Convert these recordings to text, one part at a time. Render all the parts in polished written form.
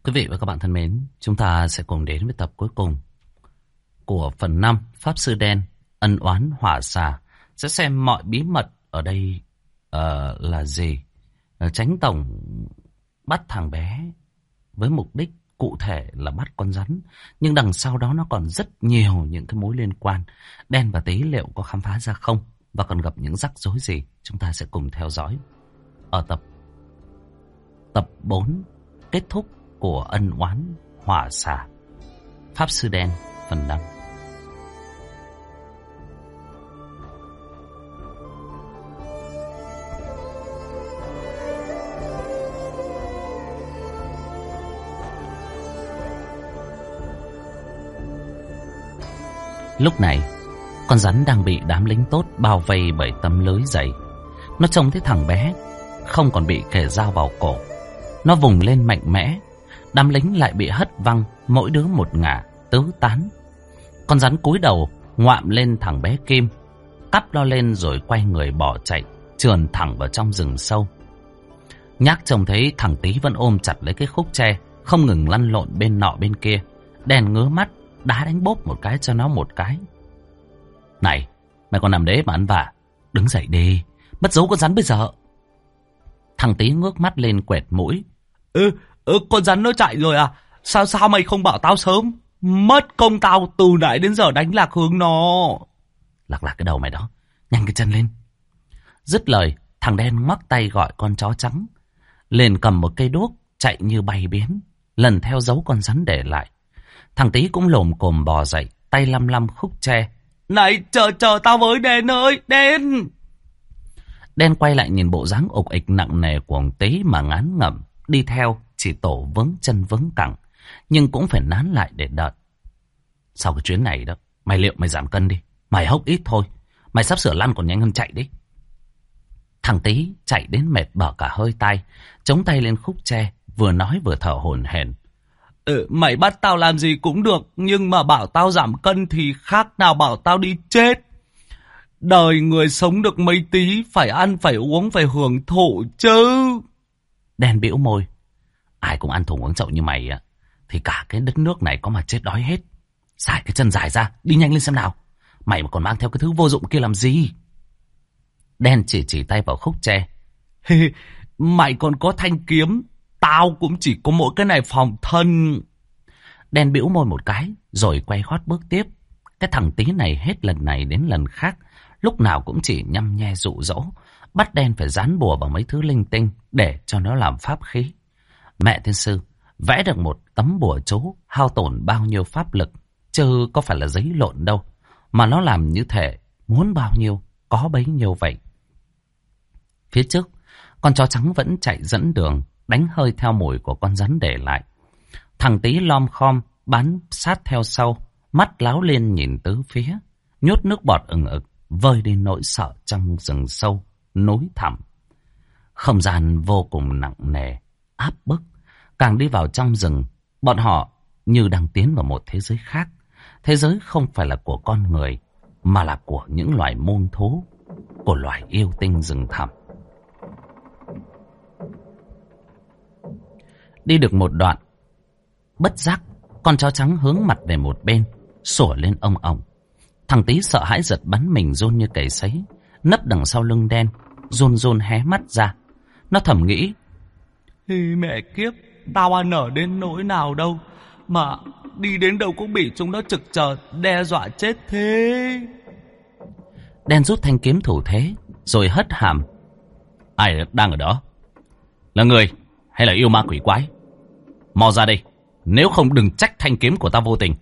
Quý vị và các bạn thân mến, chúng ta sẽ cùng đến với tập cuối cùng của phần 5 Pháp Sư Đen Ân Oán Hỏa Xà. Sẽ xem mọi bí mật ở đây là gì. Tránh tổng bắt thằng bé với mục đích cụ thể là bắt con rắn. Nhưng đằng sau đó nó còn rất nhiều những cái mối liên quan. Đen và Tí liệu có khám phá ra không? Và còn gặp những rắc rối gì? Chúng ta sẽ cùng theo dõi ở tập 4 kết thúc của Ân Oán Hỏa Xà Pháp Sư Đen phần 5. Lúc này, con rắn đang bị đám lính tốt bao vây bởi tấm lưới dày. Nó trông thấy thằng bé không còn bị kề dao vào cổ. Nó vùng lên mạnh mẽ. Đám lính lại bị hất văng, mỗi đứa một ngả, tứ tán. Con rắn cúi đầu, ngoạm lên thằng bé Kim, cắp nó lên rồi quay người bỏ chạy, trườn thẳng vào trong rừng sâu. Nhác trông thấy thằng Tí vẫn ôm chặt lấy cái khúc tre, không ngừng lăn lộn bên nọ bên kia. Đen ngứa mắt, đá đánh bốp một cái cho nó một cái. Này, mày còn nằm đấy mà ăn vạ, đứng dậy đi, mất dấu con rắn bây giờ. Thằng Tí ngước mắt lên quẹt mũi. Con rắn nó chạy rồi à? Sao mày không bảo tao sớm? Mất công tao từ nãy đến giờ đánh lạc hướng nó. Lạc cái đầu mày đó, nhanh cái chân lên. Dứt lời, thằng Đen ngoắc tay gọi con chó trắng lên cầm một cây đuốc, chạy như bay biến, lần theo dấu con rắn để lại. Thằng Tí cũng lồm cồm bò dậy, tay lăm lăm khúc tre. Này, chờ tao với Đen ơi, Đen! Đen quay lại nhìn bộ dáng ục ịch nặng nề của ông Tí mà ngán ngẩm. Đi theo chỉ tổ vướng chân vướng cẳng, nhưng cũng phải nán lại để đợi. Sau cái chuyến này đó, mày liệu mày giảm cân đi. Mày hốc ít thôi, mày sắp sửa lăn còn nhanh hơn chạy đấy. Thằng Tí chạy đến mệt bở cả hơi tay, chống tay lên khúc tre, vừa nói vừa thở hổn hển. Mày bắt tao làm gì cũng được, nhưng mà bảo tao giảm cân thì khác nào bảo tao đi chết. Đời người sống được mấy tí, phải ăn, phải uống, phải hưởng thụ chứ. Đen bĩu môi. Ai cũng ăn thùng uống chậu như mày á, thì cả cái đất nước này có mà chết đói hết. Xài cái chân dài ra, đi nhanh lên xem nào. Mày mà còn mang theo cái thứ vô dụng kia làm gì? Đen chỉ tay vào khúc tre. Mày còn có thanh kiếm, tao cũng chỉ có mỗi cái này phòng thân. Đen bĩu môi một cái, rồi quay gót bước tiếp. Cái thằng Tí này hết lần này đến lần khác, lúc nào cũng chỉ nhăm nhe dụ dỗ, bắt Đen phải dán bùa vào mấy thứ linh tinh để cho nó làm pháp khí. Mẹ thiên sư vẽ được một tấm bùa chú hao tổn bao nhiêu pháp lực, chứ có phải là giấy lộn đâu, mà nó làm như thể muốn bao nhiêu có bấy nhiêu vậy. Phía trước, con chó trắng vẫn chạy dẫn đường, đánh hơi theo mùi của con rắn để lại. Thằng Tí lom khom bám sát theo sau, mắt láo lên nhìn tứ phía, nhốt nước bọt ừng ực, vơi đi nỗi sợ trong rừng sâu, núi thẳm. Không gian vô cùng nặng nề, áp bức. Càng đi vào trong rừng, bọn họ như đang tiến vào một thế giới khác. Thế giới không phải là của con người, mà là của những loài muông thú, của loài yêu tinh rừng thẳm. Đi được một đoạn, bất giác, con chó trắng hướng mặt về một bên, sủa lên ông ổng. Thằng Tí sợ hãi giật bắn mình run như cầy sấy, nấp đằng sau lưng Đen, run hé mắt ra. Nó thầm nghĩ, mẹ kiếp, tao ăn ở đến nỗi nào đâu, mà đi đến đâu cũng bị chúng nó trực chờ đe dọa chết thế. Đen rút thanh kiếm thủ thế, rồi hất hàm. Ai đang ở đó? Là người hay là yêu ma quỷ quái? Mau ra đây, nếu không đừng trách thanh kiếm của ta vô tình.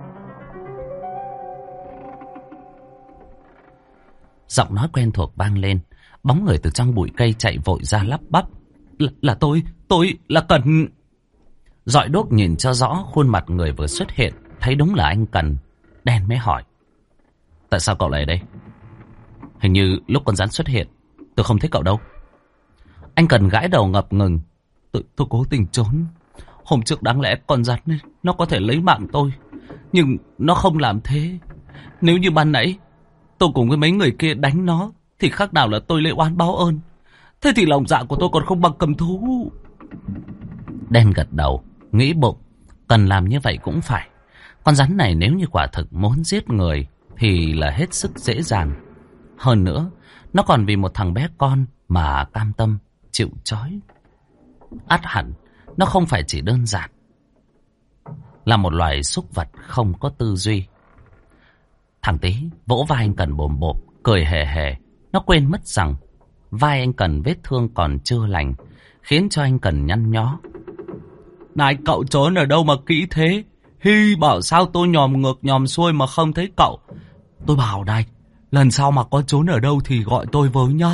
Giọng nói quen thuộc vang lên, bóng người từ trong bụi cây chạy vội ra lắp bắp. Là tôi là Cần. Dọi đuốc nhìn cho rõ khuôn mặt người vừa xuất hiện, thấy đúng là anh Cần. Đen mới hỏi, tại sao cậu lại ở đây? Hình như lúc con rắn xuất hiện, tôi không thấy cậu đâu. Anh Cần gãi đầu ngập ngừng. Tôi cố tình trốn. Hôm trước đáng lẽ con rắn ấy, nó có thể lấy mạng tôi, nhưng nó không làm thế. Nếu như ban nãy tôi cùng với mấy người kia đánh nó, thì khác nào là tôi lễ oán báo ơn. Thế thì lòng dạ của tôi còn không bằng cầm thú. Đen gật đầu. nghĩ bụng, cần làm như vậy cũng phải. Con rắn này nếu như quả thực muốn giết người thì là hết sức dễ dàng. Hơn nữa, nó còn vì một thằng bé con mà cam tâm chịu trói. Ắt hẳn, nó không phải chỉ đơn giản là một loài súc vật không có tư duy. Thằng Tý vỗ vai anh Cần bồm bộp, cười hề hề. Nó quên mất rằng vai anh Cần vết thương còn chưa lành, khiến cho anh Cần nhăn nhó. Này, cậu trốn ở đâu mà kỹ thế? Hi, bảo sao tôi nhòm ngược nhòm xuôi mà không thấy cậu. Tôi bảo này, lần sau mà có trốn ở đâu thì gọi tôi với nhá.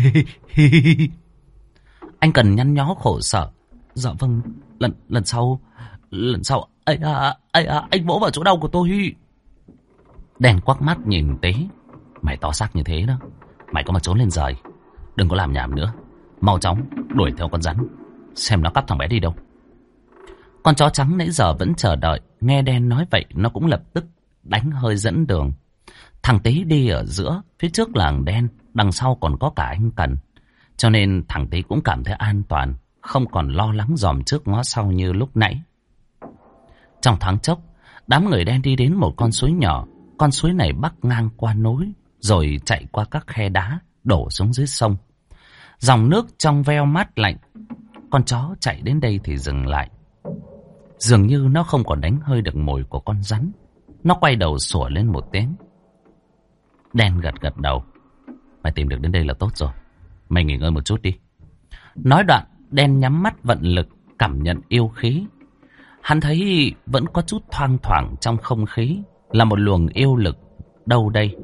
Anh Cần nhăn nhó khổ sở. Dạ vâng, lần sau anh vỗ vào chỗ đau của tôi. Đen quắc mắt nhìn Tý. Mày to xác như thế đó, mày có mà trốn lên rời, đừng có làm nhảm nữa. Mau chóng đuổi theo con rắn, xem nó cắp thằng bé đi đâu. Con chó trắng nãy giờ vẫn chờ đợi, nghe Đen nói vậy nó cũng lập tức đánh hơi dẫn đường. Thằng Tý đi ở giữa, phía trước là thằng Đen, đằng sau còn có cả anh Cần. Cho nên thằng Tý cũng cảm thấy an toàn, không còn lo lắng dòm trước ngó sau như lúc nãy. Trong thoáng chốc, đám người Đen đi đến một con suối nhỏ. Con suối này bắc ngang qua núi, rồi chạy qua các khe đá, đổ xuống dưới sông. Dòng nước trong veo mát lạnh. Con chó chạy đến đây thì dừng lại. Dường như nó không còn đánh hơi được mồi của con rắn. Nó quay đầu sủa lên một tiếng. Đen gật gật đầu. Mày tìm được đến đây là tốt rồi, mày nghỉ ngơi một chút đi. Nói đoạn, Đen nhắm mắt vận lực, cảm nhận yêu khí. Hắn thấy vẫn có chút thoang thoảng trong không khí, là một luồng yêu lực đâu đây.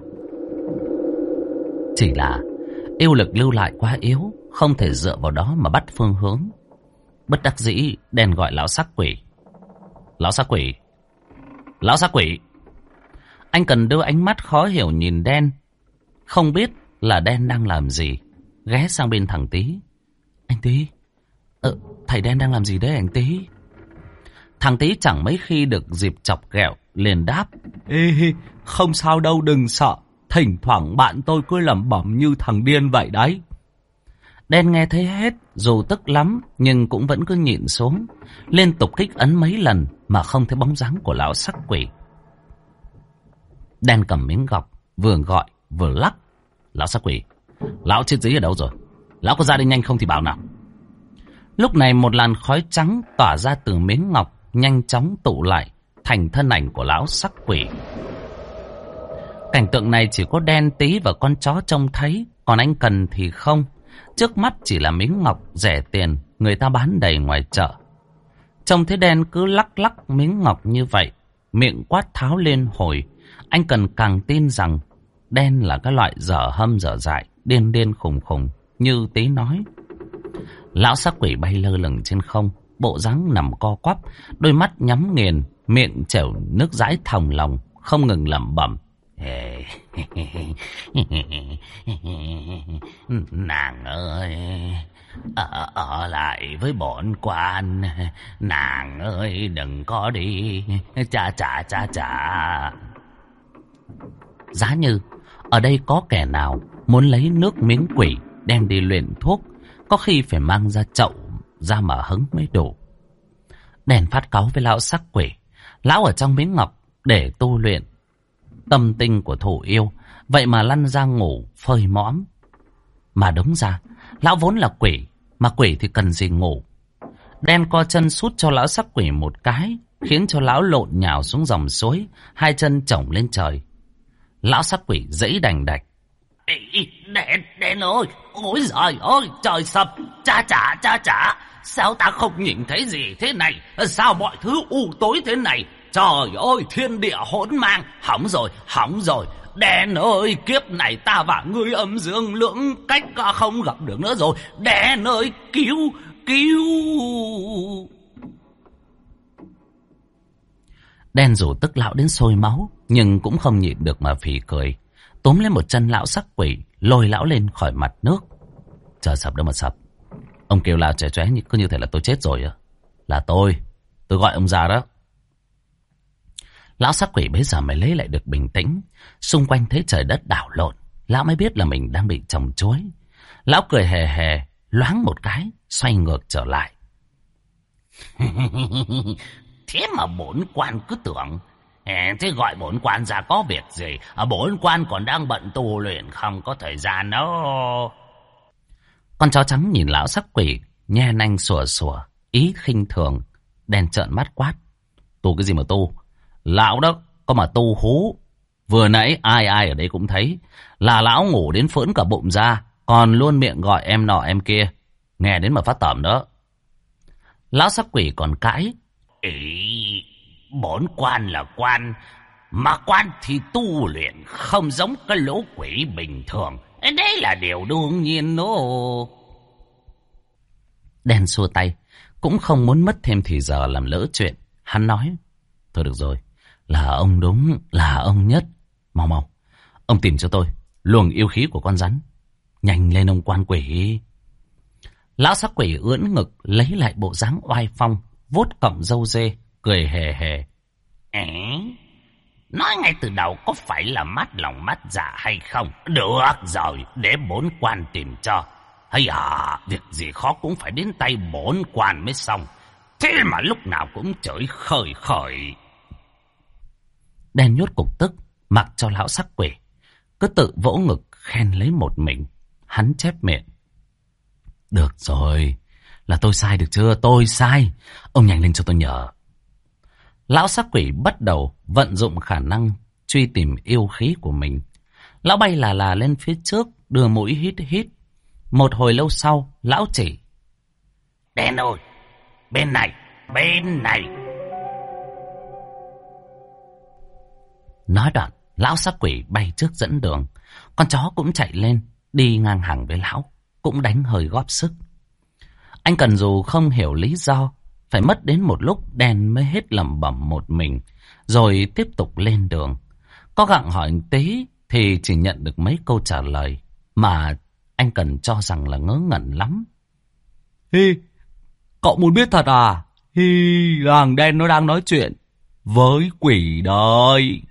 Chỉ là yêu lực lưu lại quá yếu, không thể dựa vào đó mà bắt phương hướng. Bất đắc dĩ, Đen gọi lão sắc quỷ. Lão sắc quỷ, lão sắc quỷ. Anh Cần đưa ánh mắt khó hiểu nhìn Đen, không biết là Đen đang làm gì. Ghé sang bên thằng Tý. Anh Tý, thầy Đen đang làm gì đấy anh Tý? Thằng Tý chẳng mấy khi được dịp chọc ghẹo, liền đáp. Ê, không sao đâu, đừng sợ. Thỉnh thoảng bạn tôi cứ lẩm bẩm như thằng điên vậy đấy. Đen nghe thấy hết, dù tức lắm nhưng cũng vẫn cứ nhịn xuống, liên tục kích ấn mấy lần mà không thấy bóng dáng của lão sắc quỷ. Đen cầm miếng gọc, vừa gọi vừa lắc. Lão sắc quỷ, lão chết dí ở đâu rồi? Lão có ra đi nhanh không thì bảo nào. Lúc này một làn khói trắng tỏa ra từ miếng ngọc, nhanh chóng tụ lại thành thân ảnh của lão sắc quỷ. Cảnh tượng này chỉ có Đen, Tý và con chó trông thấy, còn anh Cần thì không. Trước mắt chỉ là miếng ngọc rẻ tiền, người ta bán đầy ngoài chợ. Trông thấy Đen cứ lắc lắc miếng ngọc như vậy, miệng quát tháo lên hồi, anh Cần càng tin rằng Đen là cái loại dở hâm dở dại, điên điên khùng khùng như Tý nói. Lão sắc quỷ bay lơ lửng trên không, bộ dáng nằm co quắp, đôi mắt nhắm nghiền, miệng trẻo nước dãi thòng lòng, không ngừng lẩm bẩm. Nàng ơi, ở lại với bọn quan. Nàng ơi, đừng có đi. Chà. Giá như ở đây có kẻ nào muốn lấy nước miếng quỷ đem đi luyện thuốc, có khi phải mang ra chậu ra mà hứng mới đủ. Đèn phát cáu với lão sắc quỷ. Lão ở trong miếng ngọc để tu luyện tâm tinh của thủ yêu, vậy mà lăn ra ngủ phơi mõm. Mà đúng ra lão vốn là quỷ, mà quỷ thì cần gì ngủ. Đen co chân sút cho lão sắc quỷ một cái, khiến cho lão lộn nhào xuống dòng suối, hai chân chổng lên trời. Lão sắc quỷ giãy đành đạch. Đen ơi, ôi giời ơi, trời sập, cha. Sao ta không nhìn thấy gì thế này? Sao mọi thứ u tối thế này? Trời ơi, thiên địa hỗn mang. Hỏng rồi. Đen ơi, kiếp này ta và ngươi âm dương lưỡng cách không gặp được nữa rồi. Đen ơi, cứu. Đen dù tức lão đến sôi máu, nhưng cũng không nhịn được mà phì cười. Túm lên một chân lão sắc quỷ, lôi lão lên khỏi mặt nước. Trời sập đâu mà sập. Ông kêu la trẻ chóe cứ như thể là tôi chết rồi à? Là tôi gọi ông ra đó. Lão sắc quỷ bấy giờ mới lấy lại được bình tĩnh. Xung quanh thấy trời đất đảo lộn, lão mới biết là mình đang bị trồng chuối. Lão cười hề hề, loáng một cái, xoay ngược trở lại. Thế mà bổn quan cứ tưởng. Thế gọi bổn quan ra có việc gì? Bổn quan còn đang bận tu luyện, không có thời gian đâu. Con chó trắng nhìn lão sắc quỷ, nhe nanh sủa sủa, ý khinh thường. Đen trợn mắt quát: tu cái gì mà tu? Lão đó có mà tu hú. Vừa nãy ai ở đây cũng thấy là lão ngủ đến phỡn cả bụng ra, còn luôn miệng gọi em nọ em kia, nghe đến mà phát tởm đó. Lão sắc quỷ còn cãi: Ý, bổn quan là quan, mà quan thì tu luyện, không giống cái lũ quỷ bình thường. Đấy là điều đương nhiên đó. Đen xua tay, cũng không muốn mất thêm thì giờ làm lỡ chuyện. Hắn nói: thôi được rồi, là ông đúng, là ông nhất. Mau mau, ông tìm cho tôi luồng yêu khí của con rắn. Nhanh lên ông quan quỷ. Lão sắc quỷ ưỡn ngực, lấy lại bộ dáng oai phong, vuốt cọng râu dê, cười hề hề. Nói ngay từ đầu có phải là mắt lòng mắt dạ hay không? Được rồi, để bổn quan tìm cho. Hay việc gì khó cũng phải đến tay bổn quan mới xong. Thế mà lúc nào cũng chửi khởi khởi. Đen nhốt cục tức, mặc cho lão sắc quỷ cứ tự vỗ ngực khen lấy một mình. Hắn chép miệng: được rồi, là tôi sai được chưa? Tôi sai. Ông nhanh lên cho tôi nhờ. Lão sắc quỷ bắt đầu vận dụng khả năng truy tìm yêu khí của mình. Lão bay là lên phía trước, đưa mũi hít hít. Một hồi lâu sau, lão chỉ: Đen ơi, bên này, bên này. Nói đoạn, lão sắc quỷ bay trước dẫn đường. Con chó cũng chạy lên, đi ngang hàng với lão, cũng đánh hơi góp sức. Anh Cần dù không hiểu lý do, phải mất đến một lúc Đen mới hết lẩm bẩm một mình, rồi tiếp tục lên đường. Có gặng hỏi anh tí thì chỉ nhận được mấy câu trả lời mà anh Cần cho rằng là ngớ ngẩn lắm. Hi, cậu muốn biết thật à? Hi, thằng Đen nó đang nói chuyện với quỷ đời.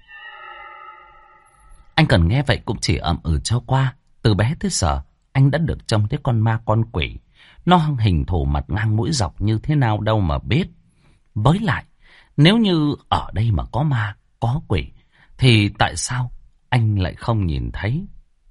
Anh Cần nghe vậy cũng chỉ ậm ừ cho qua. Từ bé tới giờ, anh đã được trông thấy con ma con quỷ. Nó hình thù mặt ngang mũi dọc như thế nào đâu mà biết. Với lại, nếu như ở đây mà có ma, có quỷ, thì tại sao anh lại không nhìn thấy?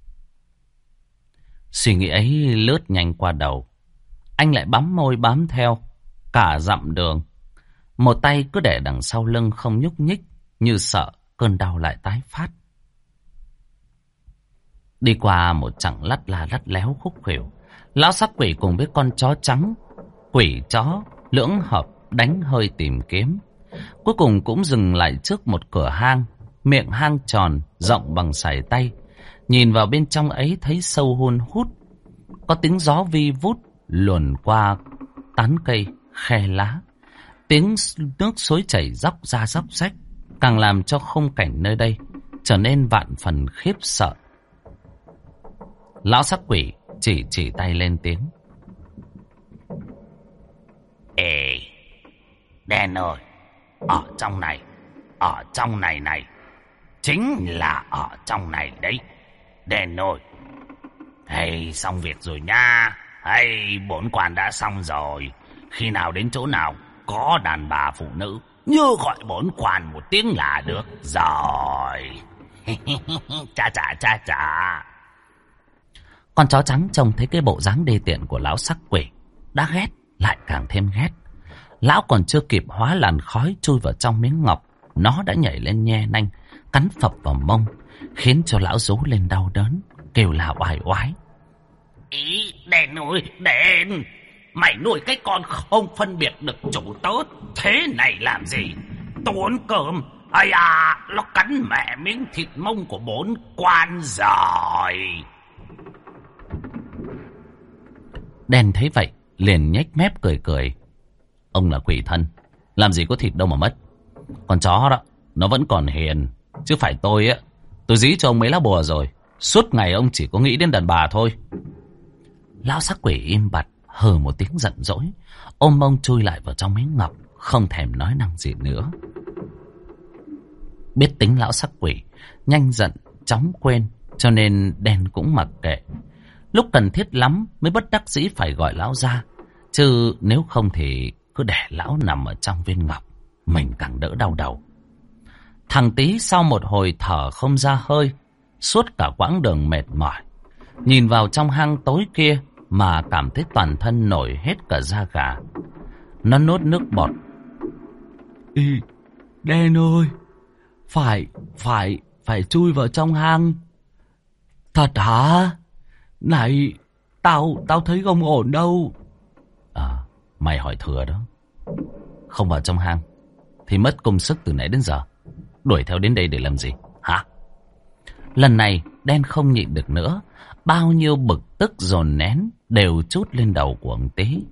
Suy nghĩ ấy lướt nhanh qua đầu. Anh lại bám môi bám theo cả dặm đường. Một tay cứ để đằng sau lưng không nhúc nhích, như sợ cơn đau lại tái phát. Đi qua một chặng lắt la lắt léo khúc khuỷu, lão sắc quỷ cùng với con chó trắng, quỷ chó lưỡng hợp đánh hơi tìm kiếm. Cuối cùng cũng dừng lại trước một cửa hang, miệng hang tròn rộng bằng sải tay. Nhìn vào bên trong ấy thấy sâu hun hút, có tiếng gió vi vút luồn qua tán cây khe lá. Tiếng nước suối chảy róc ra róc rách, càng làm cho khung cảnh nơi đây trở nên vạn phần khiếp sợ. Lão sắc quỷ chỉ tay lên tiếng: Ê, Đen ơi, ở trong này này, chính là ở trong này đấy. Đen ơi, hay xong việc rồi nha. Hay bổn quan đã xong rồi. Khi nào đến chỗ nào có đàn bà phụ nữ, nhớ gọi bổn quan một tiếng là được rồi. Cha cha cha cha. Con chó trắng trông thấy cái bộ dáng đê tiện của lão sắc quỷ, đã ghét lại càng thêm ghét. Lão còn chưa kịp hóa làn khói chui vào trong miếng ngọc, nó đã nhảy lên nhe nanh, cắn phập vào mông, khiến cho lão rú lên đau đớn, kêu là oai oái. Ý, Đen ơi, Đen, mày nuôi cái con không phân biệt được chủ tớ thế này làm gì? Tốn cơm, ai à, nó cắn mẹ miếng thịt mông của bổn quan rồi. Đen thấy vậy liền nhếch mép cười cười: ông là quỷ thân, làm gì có thịt đâu mà mất. Con chó đó nó vẫn còn hiền, chứ phải tôi á, tôi dí cho ông mấy lá bùa rồi. Suốt ngày ông chỉ có nghĩ đến đàn bà thôi. Lão sắc quỷ im bặt, hừ một tiếng giận dỗi, ôm mông chui lại vào trong miếng ngọc, không thèm nói năng gì nữa. Biết tính lão sắc quỷ nhanh giận chóng quên, cho nên Đen cũng mặc kệ. Lúc cần thiết lắm mới bất đắc dĩ phải gọi lão ra, chứ nếu không thì cứ để lão nằm ở trong viên ngọc, mình càng đỡ đau đầu. Thằng Tý sau một hồi thở không ra hơi, suốt cả quãng đường mệt mỏi, nhìn vào trong hang tối kia mà cảm thấy toàn thân nổi hết cả da gà. Nó nuốt nước bọt. Ý, Đen ơi, phải chui vào trong hang. Thật hả? Này, tao thấy không ổn đâu. Mày hỏi thừa đó. Không vào trong hang thì mất công sức từ nãy đến giờ. Đuổi theo đến đây để làm gì hả? Lần này Đen không nhịn được nữa. Bao nhiêu bực tức dồn nén đều trút lên đầu của ông Tý.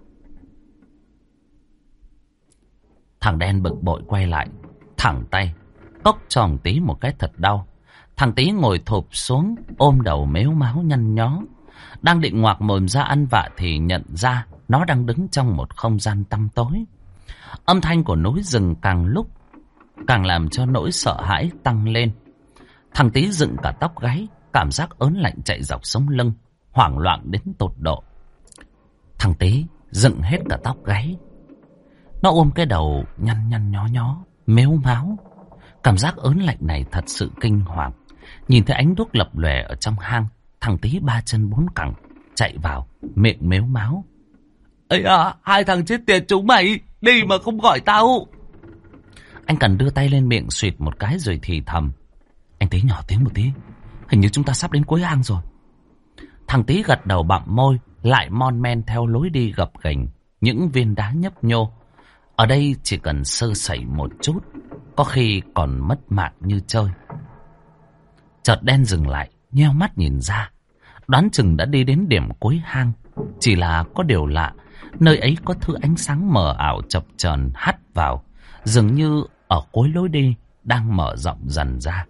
Thằng Đen bực bội quay lại, thẳng tay cốc cho ông Tý một cái thật đau. Thằng Tý ngồi thụp xuống, ôm đầu mếu máo nhăn nhó. Đang định ngoạc mồm ra ăn vạ thì nhận ra nó đang đứng trong một không gian tăm tối. Âm thanh của núi rừng càng lúc càng làm cho nỗi sợ hãi tăng lên. Thằng Tý dựng cả tóc gáy, cảm giác ớn lạnh chạy dọc sống lưng, hoảng loạn đến tột độ. Thằng Tý dựng hết cả tóc gáy. Nó ôm cái đầu nhăn nhó nhó, mếu máo. Cảm giác ớn lạnh này thật sự kinh hoàng. Nhìn thấy ánh đuốc lập lòe ở trong hang, thằng Tý ba chân bốn cẳng chạy vào, miệng mếu máo. Ây à, hai thằng chết tiệt chúng mày, đi mà không gọi tao. Anh Cần đưa tay lên miệng xuyệt một cái rồi thì thầm. Anh Tý nhỏ tiếng một tí, hình như chúng ta sắp đến cuối hang rồi. Thằng Tý gật đầu bặm môi, lại mon men theo lối đi gập ghềnh, những viên đá nhấp nhô. Ở đây chỉ cần sơ sẩy một chút, có khi còn mất mạng như chơi. Chợt Đen dừng lại, nheo mắt nhìn ra. Đoán chừng đã đi đến điểm cuối hang. Chỉ là có điều lạ, nơi ấy có thứ ánh sáng mờ ảo chập chờn hắt vào, dường như ở cuối lối đi đang mở rộng dần ra.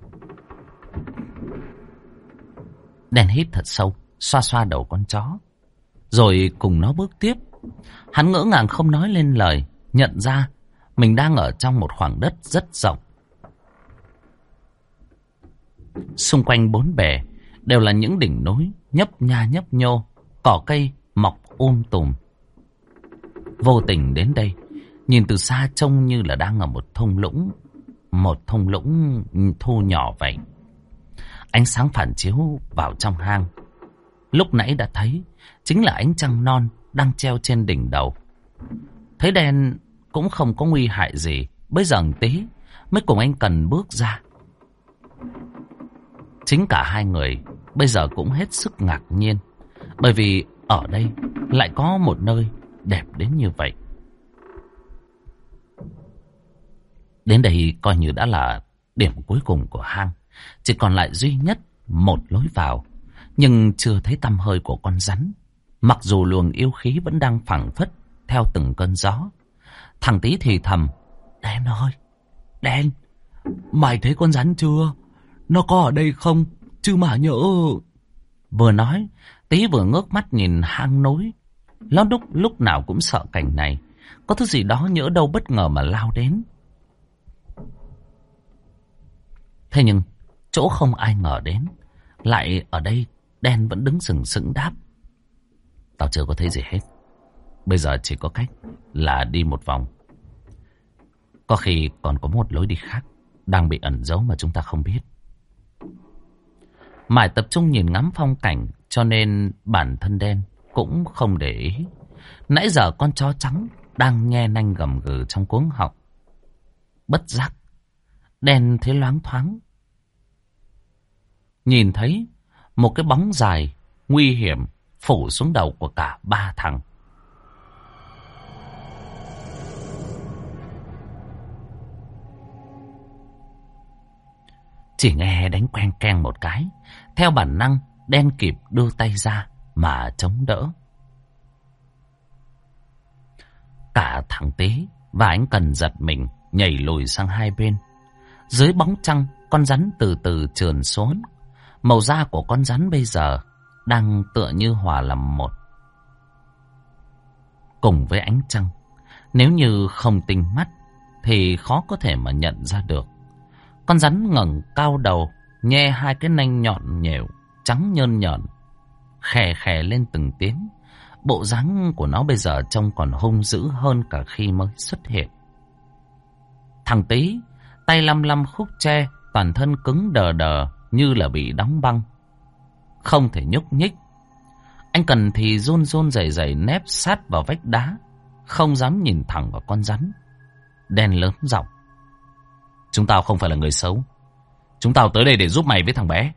Đen hít thật sâu, xoa xoa đầu con chó, rồi cùng nó bước tiếp. Hắn ngỡ ngàng không nói lên lời, nhận ra mình đang ở trong một khoảng đất rất rộng. Xung quanh bốn bề đều là những đỉnh núi nhấp nha nhấp nhô, cỏ cây mọc tùm. Vô tình đến đây, nhìn từ xa trông như là đang ở một thung lũng thu nhỏ vậy. Ánh sáng phản chiếu vào trong hang, lúc nãy đã thấy, chính là ánh trăng non đang treo trên đỉnh đầu. Thấy Đen cũng không có nguy hại gì, bây giờ Tý mới cùng anh Cần bước ra. Chính cả hai người bây giờ cũng hết sức ngạc nhiên, bởi vì ở đây lại có một nơi đẹp đến như vậy. Đến đây coi như đã là điểm cuối cùng của hang, chỉ còn lại duy nhất một lối vào, nhưng chưa thấy tăm hơi của con rắn, mặc dù luồng yêu khí vẫn đang phảng phất theo từng cơn gió. Thằng Tý thì thầm. Đen ơi, Đen, mày thấy con rắn chưa? Nó có ở đây không? Chứ mà nhỡ... Vừa nói, Tý vừa ngước mắt nhìn hang núi. Nó lúc nào cũng sợ cảnh này, có thứ gì đó nhỡ đâu bất ngờ mà lao đến. Thế nhưng chỗ không ai ngờ đến, lại ở đây Đen vẫn đứng sừng sững đáp. Tao chưa có thấy gì hết. Bây giờ chỉ có cách là đi một vòng. Có khi còn có một lối đi khác đang bị ẩn giấu mà chúng ta không biết. Mải tập trung nhìn ngắm phong cảnh, cho nên bản thân Đen cũng không để ý. Nãy giờ con chó trắng đang nhe nanh gầm gừ trong cuống họng. Bất giác Đen thấy loáng thoáng, nhìn thấy một cái bóng dài nguy hiểm phủ xuống đầu của cả ba thằng. Chỉ nghe đánh quen keng một cái, theo bản năng Đen kịp đưa tay ra mà chống đỡ. Cả thằng Tý và anh Cần giật mình nhảy lùi sang hai bên. Dưới bóng trăng, con rắn từ từ trườn xuống. Màu da của con rắn bây giờ đang tựa như hòa làm một cùng với ánh trăng. Nếu như không tinh mắt thì khó có thể mà nhận ra được. Con rắn ngẩng cao đầu, nhe hai cái nanh nhọn nhèo trắng nhơn nhợn, khè khè lên từng tiếng. Bộ dáng của nó bây giờ trông còn hung dữ hơn cả khi mới xuất hiện. Thằng Tý, tay lăm lăm khúc tre, toàn thân cứng đờ đờ như là bị đóng băng, không thể nhúc nhích. Anh Cần thì run run rẩy rẩy nép sát vào vách đá, không dám nhìn thẳng vào con rắn. Đen lớn giọng: chúng tao không phải là người xấu. Chúng tao tới đây để giúp mày với thằng bé.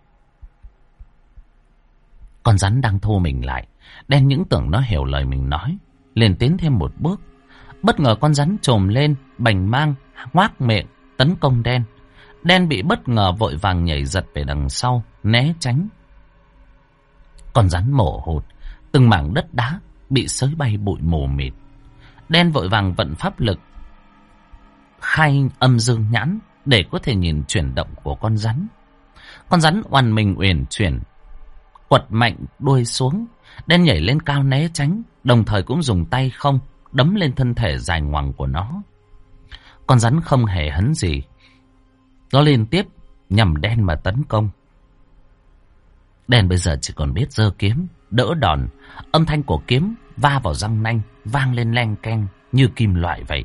Con rắn đang thu mình lại. Đen những tưởng nó hiểu lời mình nói, liền tiến thêm một bước. Bất ngờ con rắn trồm lên, bành mang, ngoác miệng, tấn công Đen. Đen bị bất ngờ vội vàng nhảy giật về đằng sau, né tránh. Con rắn mổ hụt, từng mảng đất đá bị xới bay bụi mù mịt. Đen vội vàng vận pháp lực, khai âm dương nhãn để có thể nhìn chuyển động của con rắn. Con rắn oằn mình uyển chuyển, quật mạnh đuôi xuống. Đen nhảy lên cao né tránh, đồng thời cũng dùng tay không đấm lên thân thể dài ngoằng của nó. Con rắn không hề hấn gì, nó liên tiếp nhằm Đen mà tấn công. Đen bây giờ chỉ còn biết giơ kiếm đỡ đòn. Âm thanh của kiếm va vào răng nanh vang lên leng keng như kim loại vậy.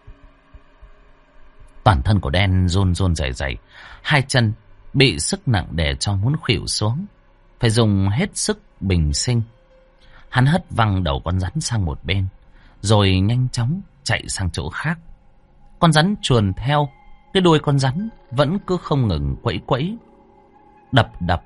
Toàn thân của Đen run run rẩy rẩy, hai chân bị sức nặng đè cho muốn khuỵu xuống, phải dùng hết sức bình sinh. Hắn hất văng đầu con rắn sang một bên, rồi nhanh chóng chạy sang chỗ khác. Con rắn chuồn theo, cái đuôi con rắn vẫn cứ không ngừng quẫy quẫy, đập đập.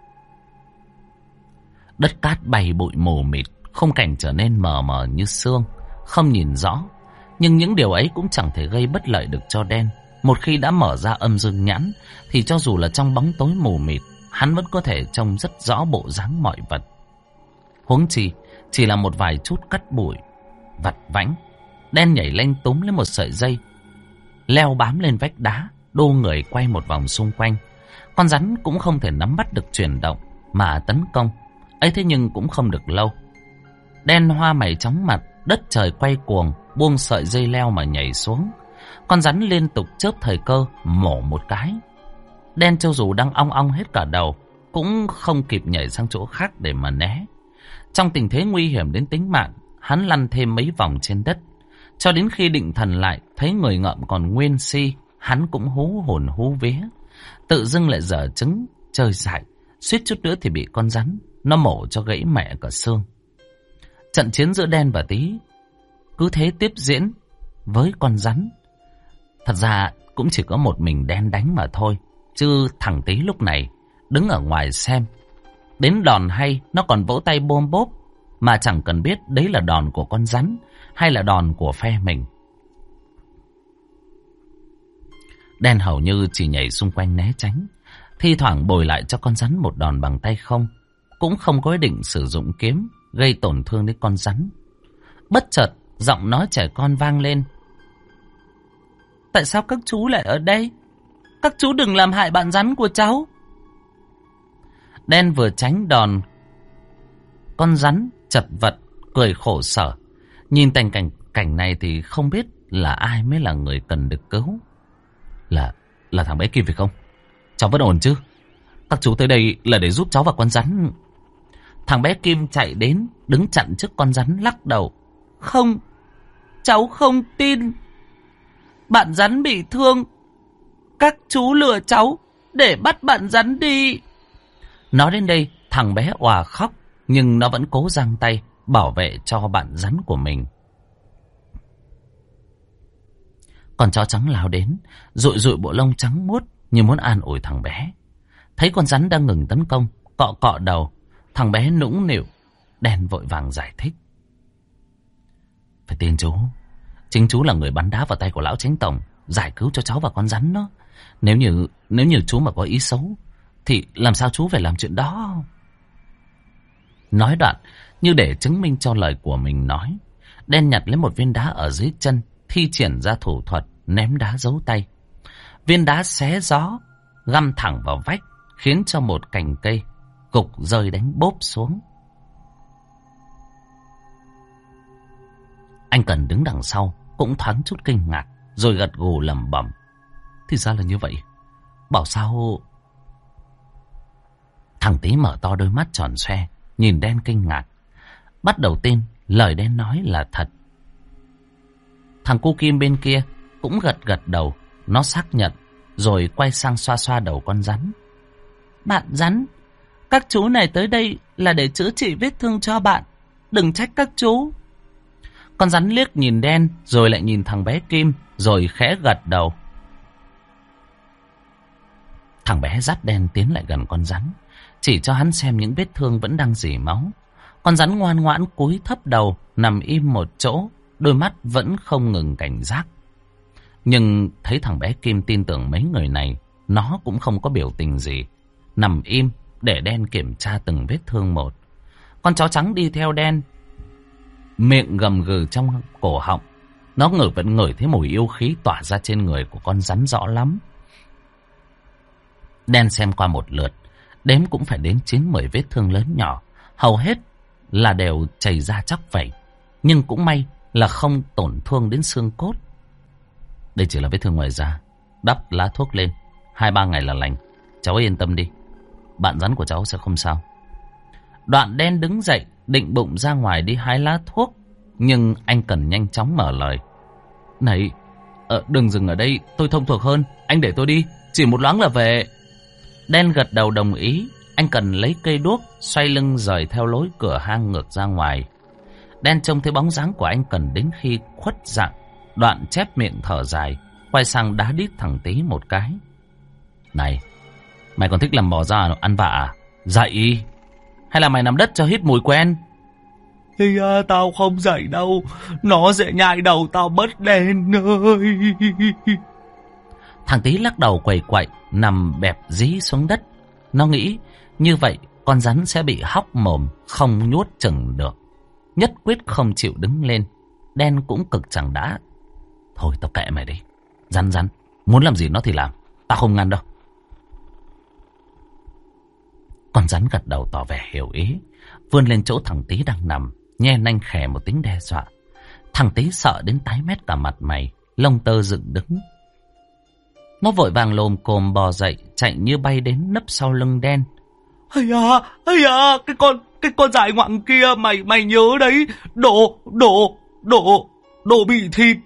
Đất cát bay bụi mù mịt, khung cảnh trở nên mờ mờ như sương, không nhìn rõ. Nhưng những điều ấy cũng chẳng thể gây bất lợi được cho Đen. Một khi đã mở ra âm dương nhãn, thì cho dù là trong bóng tối mù mịt, hắn vẫn có thể trông rất rõ bộ dáng mọi vật. Huống chi chỉ là một vài chút cát bụi vặt vãnh. Đen nhảy lên túm lấy một sợi dây, leo bám lên vách đá, đô người quay một vòng xung quanh. Con rắn cũng không thể nắm bắt được chuyển động mà tấn công. Ấy thế nhưng cũng không được lâu. Đen hoa mày chóng mặt, đất trời quay cuồng, buông sợi dây leo mà nhảy xuống. Con rắn liên tục chớp thời cơ mổ một cái. Đen cho dù đang ong ong hết cả đầu, cũng không kịp nhảy sang chỗ khác để mà né. Trong tình thế nguy hiểm đến tính mạng, hắn lăn thêm mấy vòng trên đất. Cho đến khi định thần lại, thấy người ngợm còn nguyên si, hắn cũng hú hồn hú vía. Tự dưng lại dở trứng chơi dại, suýt chút nữa thì bị con rắn nó mổ cho gãy mẹ cả xương. Trận chiến giữa Đen và Tý cứ thế tiếp diễn với con rắn. Thật ra cũng chỉ có một mình Đen đánh mà thôi, chứ thằng Tý lúc này đứng ở ngoài xem. Đến đòn hay nó còn vỗ tay bôm bốp, mà chẳng cần biết đấy là đòn của con rắn hay là đòn của phe mình. Đen hầu như chỉ nhảy xung quanh né tránh, thi thoảng bồi lại cho con rắn một đòn bằng tay không, cũng không có ý định sử dụng kiếm gây tổn thương đến con rắn. Bất chợt giọng nói trẻ con vang lên: tại sao các chú lại ở đây? Các chú đừng làm hại bạn rắn của cháu. Đen vừa tránh đòn con rắn chật vật, cười khổ sở. Nhìn cảnh này thì không biết là ai mới là người cần được cứu. Là thằng bé Kim phải không? Cháu vẫn ổn chứ? Các chú tới đây là để giúp cháu và con rắn. Thằng bé Kim chạy đến, đứng chặn trước con rắn, lắc đầu: không, cháu không tin. Bạn rắn bị thương, các chú lừa cháu để bắt bạn rắn đi. Nói đến đây, thằng bé òa khóc, nhưng nó vẫn cố giang tay bảo vệ cho bạn rắn của mình. Con chó trắng lao đến, dụi dụi bộ lông trắng muốt như muốn an ủi thằng bé. Thấy con rắn đang ngừng tấn công, cọ cọ đầu, thằng bé nũng nịu. Đen vội vàng giải thích: phải tin chú, chính chú là người bắn đá vào tay của lão chánh tổng, giải cứu cho cháu và con rắn đó. Nếu như chú mà có ý xấu thì làm sao chú phải làm chuyện đó. Nói đoạn, như để chứng minh cho lời của mình nói, Đen nhặt lấy một viên đá ở dưới chân, thi triển ra thủ thuật ném đá giấu tay. Viên đá xé gió găm thẳng vào vách, khiến cho một cành cây gục rơi đánh bốp xuống. Anh Cần đứng đằng sau cũng thoáng chút kinh ngạc, rồi gật gù lẩm bẩm: thì ra là như vậy. Bảo sao... Thằng Tý mở to đôi mắt tròn xoe, nhìn Đen kinh ngạc. Bắt đầu tin lời đen nói là thật. Thằng cu Kim bên kia cũng gật gật đầu. Nó xác nhận rồi quay sang xoa xoa đầu con rắn. Bạn rắn, các chú này tới đây là để chữa trị vết thương cho bạn. Đừng trách các chú. Con rắn liếc nhìn đen rồi lại nhìn thằng bé Kim rồi khẽ gật đầu. Thằng bé dắt đen tiến lại gần con rắn, chỉ cho hắn xem những vết thương vẫn đang rỉ máu. Con rắn ngoan ngoãn cúi thấp đầu, nằm im một chỗ, đôi mắt vẫn không ngừng cảnh giác. Nhưng thấy thằng bé Kim tin tưởng mấy người này, nó cũng không có biểu tình gì, nằm im để đen kiểm tra từng vết thương một. Con chó trắng đi theo đen, miệng gầm gừ trong cổ họng. Nó vẫn ngửi thấy mùi yêu khí tỏa ra trên người của con rắn rõ lắm. Đen xem qua một lượt, đếm cũng phải đến 9-10 vết thương lớn nhỏ, hầu hết là đều chảy ra chóc vẩy, nhưng cũng may là không tổn thương đến xương cốt. Đây chỉ là vết thương ngoài da, đắp lá thuốc lên, 2-3 ngày là lành. Cháu yên tâm đi, bạn rắn của cháu sẽ không sao. Đoạn đen đứng dậy, định bụng ra ngoài đi hái lá thuốc, nhưng anh Cần nhanh chóng mở lời. Này, đừng dừng ở đây, tôi thông thuộc hơn, anh để tôi đi, chỉ một loáng là về. Đen gật đầu đồng ý. Anh Cần lấy cây đuốc, xoay lưng rời theo lối cửa hang ngược ra ngoài. Đen trông thấy bóng dáng của anh Cần đến khi khuất dạng, đoạn chép miệng thở dài, quay sang đá đít thằng Tí một cái. Này, mày còn thích làm bò ra ăn vạ à? Dậy! Hay là mày nằm đất cho hít mùi quen? Thì tao không dậy đâu, nó sẽ nhai đầu tao mất Đen ơi. Thằng Tí lắc đầu quầy quậy, nằm bẹp dí xuống đất. Nó nghĩ như vậy con rắn sẽ bị hóc mồm, không nuốt chừng được, nhất quyết không chịu đứng lên. Đen cũng cực chẳng đã. Thôi tao kệ mày đi, rắn muốn làm gì nó thì làm, tao không ngăn đâu. Con rắn gật đầu tỏ vẻ hiểu ý, vươn lên chỗ thằng Tí đang nằm, nhe nanh khè một tiếng đe dọa. Thằng Tí sợ đến tái mét cả mặt mày, lông tơ dựng đứng. Nó vội vàng lồm cồm bò dậy, chạy như bay đến nấp sau lưng Đen. Ây à, cái con dại ngoạng kia, mày nhớ đấy, đồ bị thịt.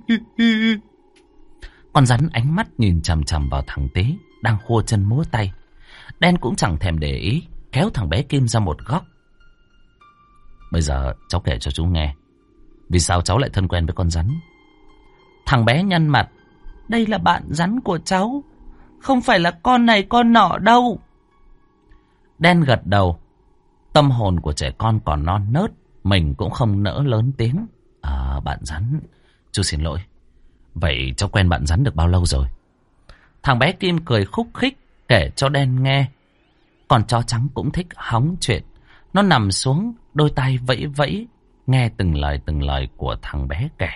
Con rắn ánh mắt nhìn chằm chằm vào thằng Tí đang khua chân múa tay. Đen cũng chẳng thèm để ý, kéo thằng bé Kim ra một góc. Bây giờ cháu kể cho chú nghe, vì sao cháu lại thân quen với con rắn. Thằng bé nhăn mặt. Đây là bạn rắn của cháu, không phải là con này con nọ đâu. Đen gật đầu. Tâm hồn của trẻ con còn non nớt, mình cũng không nỡ lớn tiếng. Bạn rắn, chú xin lỗi. Vậy cháu quen bạn rắn được bao lâu rồi? Thằng bé Kim cười khúc khích kể cho Đen nghe. Còn chó trắng cũng thích hóng chuyện. Nó nằm xuống, đôi tay vẫy vẫy, nghe từng lời của thằng bé kể.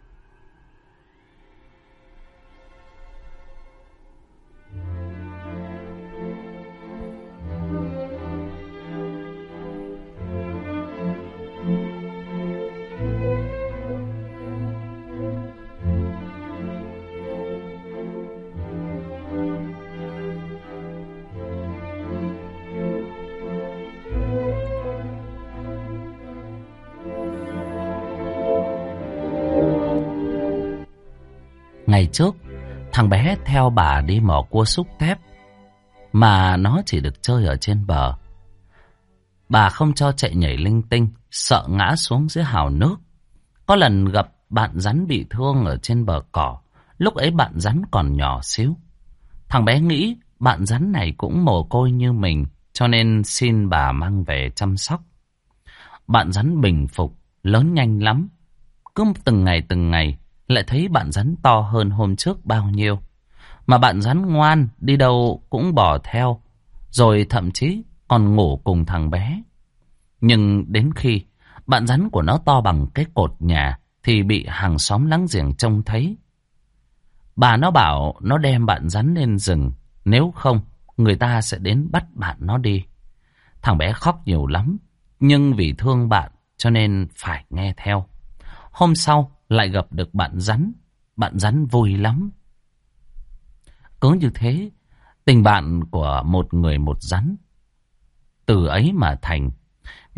Ngày trước, thằng bé theo bà đi mò cua xúc tép, mà nó chỉ được chơi ở trên bờ. Bà không cho chạy nhảy linh tinh, sợ ngã xuống dưới hào nước. Có lần gặp bạn rắn bị thương ở trên bờ cỏ, lúc ấy bạn rắn còn nhỏ xíu. Thằng bé nghĩ bạn rắn này cũng mồ côi như mình, cho nên xin bà mang về chăm sóc. Bạn rắn bình phục, lớn nhanh lắm. Cứ từng ngày lại thấy bạn rắn to hơn hôm trước bao nhiêu. Mà bạn rắn ngoan, đi đâu cũng bò theo, rồi thậm chí còn ngủ cùng thằng bé. Nhưng đến khi bạn rắn của nó to bằng cái cột nhà thì bị hàng xóm láng giềng trông thấy. Bà nó bảo nó đem bạn rắn lên rừng, nếu không người ta sẽ đến bắt bạn nó đi. Thằng bé khóc nhiều lắm, nhưng vì thương bạn cho nên phải nghe theo. Hôm sau lại gặp được bạn rắn vui lắm. Cứ như thế, tình bạn của một người một rắn từ ấy mà thành.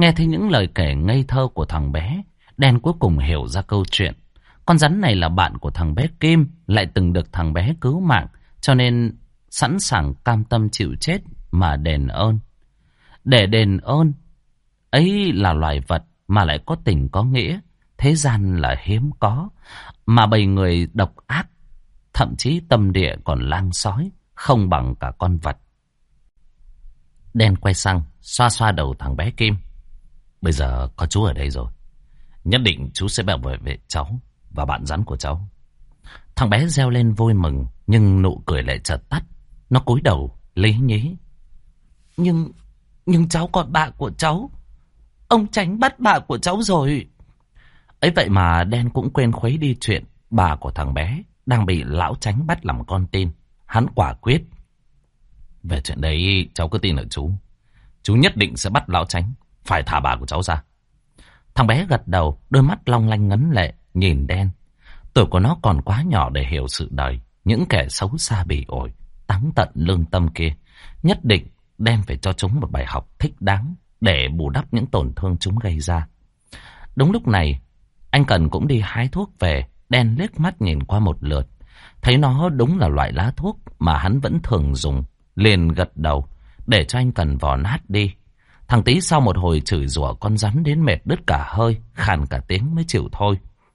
Nghe thấy những lời kể ngây thơ của thằng bé, Đen cuối cùng hiểu ra câu chuyện. Con rắn này là bạn của thằng bé Kim, lại từng được thằng bé cứu mạng, cho nên sẵn sàng cam tâm chịu chết mà đền ơn. Để đền ơn, ấy là loài vật mà lại có tình có nghĩa, thế gian là hiếm có, mà bầy người độc ác, thậm chí tâm địa còn lang sói, không bằng cả con vật. Đen quay sang, xoa xoa đầu thằng bé Kim. Bây giờ có chú ở đây rồi, nhất định chú sẽ bảo vệ cháu và bạn rắn của cháu. Thằng bé reo lên vui mừng, nhưng nụ cười lại chợt tắt. Nó cúi đầu lý nhí. Nhưng cháu còn bạn của cháu. Ông Tránh bắt bạn của cháu rồi. Ấy vậy mà Đen cũng quên khuấy đi chuyện bà của thằng bé đang bị lão Tránh bắt làm con tin. Hắn quả quyết. Về chuyện đấy cháu cứ tin ở chú. Chú nhất định sẽ bắt lão Tránh phải thả bà của cháu ra. Thằng bé gật đầu, đôi mắt long lanh ngấn lệ nhìn Đen. Tuổi của nó còn quá nhỏ để hiểu sự đời. Những kẻ xấu xa bỉ ổi, táng tận lương tâm kia, nhất định Đen phải cho chúng một bài học thích đáng để bù đắp những tổn thương chúng gây ra. Đúng lúc này, anh Cần cũng đi hái thuốc về. Đen liếc mắt nhìn qua một lượt, thấy nó đúng là loại lá thuốc mà hắn vẫn thường dùng, liền gật đầu để cho anh Cần vò nát đi. Thằng Tý sau một hồi chửi rủa con rắn đến mệt đứt cả hơi, khàn cả tiếng mới chịu thôi.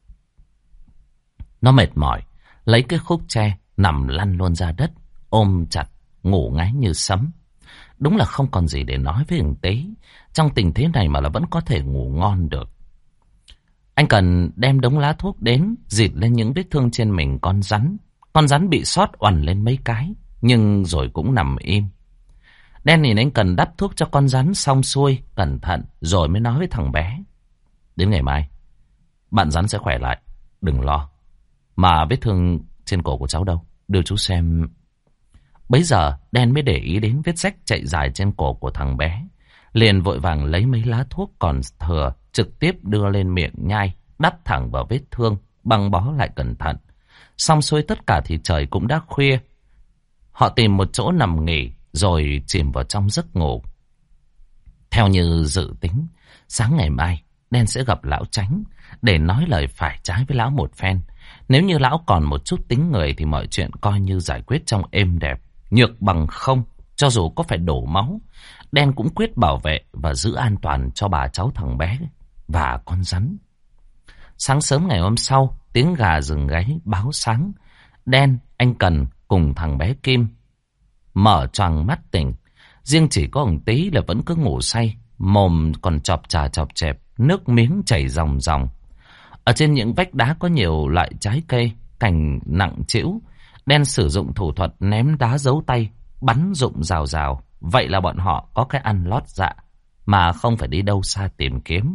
Nó mệt mỏi, lấy cái khúc tre nằm lăn luôn ra đất, ôm chặt, ngủ ngáy như sấm. Đúng là không còn gì để nói với thằng Tý. Trong tình thế này mà là vẫn có thể ngủ ngon được. Anh Cần đem đống lá thuốc đến, dịt lên những vết thương trên mình con rắn. Con rắn bị xót oằn lên mấy cái, nhưng rồi cũng nằm im. Đen nhìn anh Cần đắp thuốc cho con rắn xong xuôi, cẩn thận, rồi mới nói với thằng bé. Đến ngày mai, bạn rắn sẽ khỏe lại, đừng lo. Mà vết thương trên cổ của cháu đâu? Đưa chú xem. Bấy giờ, Đen mới để ý đến vết rách chạy dài trên cổ của thằng bé. Liền vội vàng lấy mấy lá thuốc còn thừa, trực tiếp đưa lên miệng nhai, đắp thẳng vào vết thương, băng bó lại cẩn thận. Xong xuôi tất cả thì trời cũng đã khuya. Họ tìm một chỗ nằm nghỉ, rồi chìm vào trong giấc ngủ. Theo như dự tính, sáng ngày mai, Đen sẽ gặp lão Tránh để nói lời phải trái với lão một phen. Nếu như lão còn một chút tính người thì mọi chuyện coi như giải quyết trong êm đẹp. Nhược bằng không, cho dù có phải đổ máu, Đen cũng quyết bảo vệ và giữ an toàn cho bà cháu thằng bé và con rắn. Sáng sớm ngày hôm sau, tiếng gà rừng gáy báo sáng. Đen, anh Cần cùng thằng bé Kim mở choàng mắt tỉnh. Riêng chỉ có ông Tý là vẫn cứ ngủ say, mồm còn chọp chà chọp chẹp, nước miếng chảy ròng ròng. Ở trên những vách đá có nhiều loại trái cây, cành nặng trĩu. Đen sử dụng thủ thuật ném đá giấu tay, bắn rụng rào rào. Vậy là bọn họ có cái ăn lót dạ, mà không phải đi đâu xa tìm kiếm.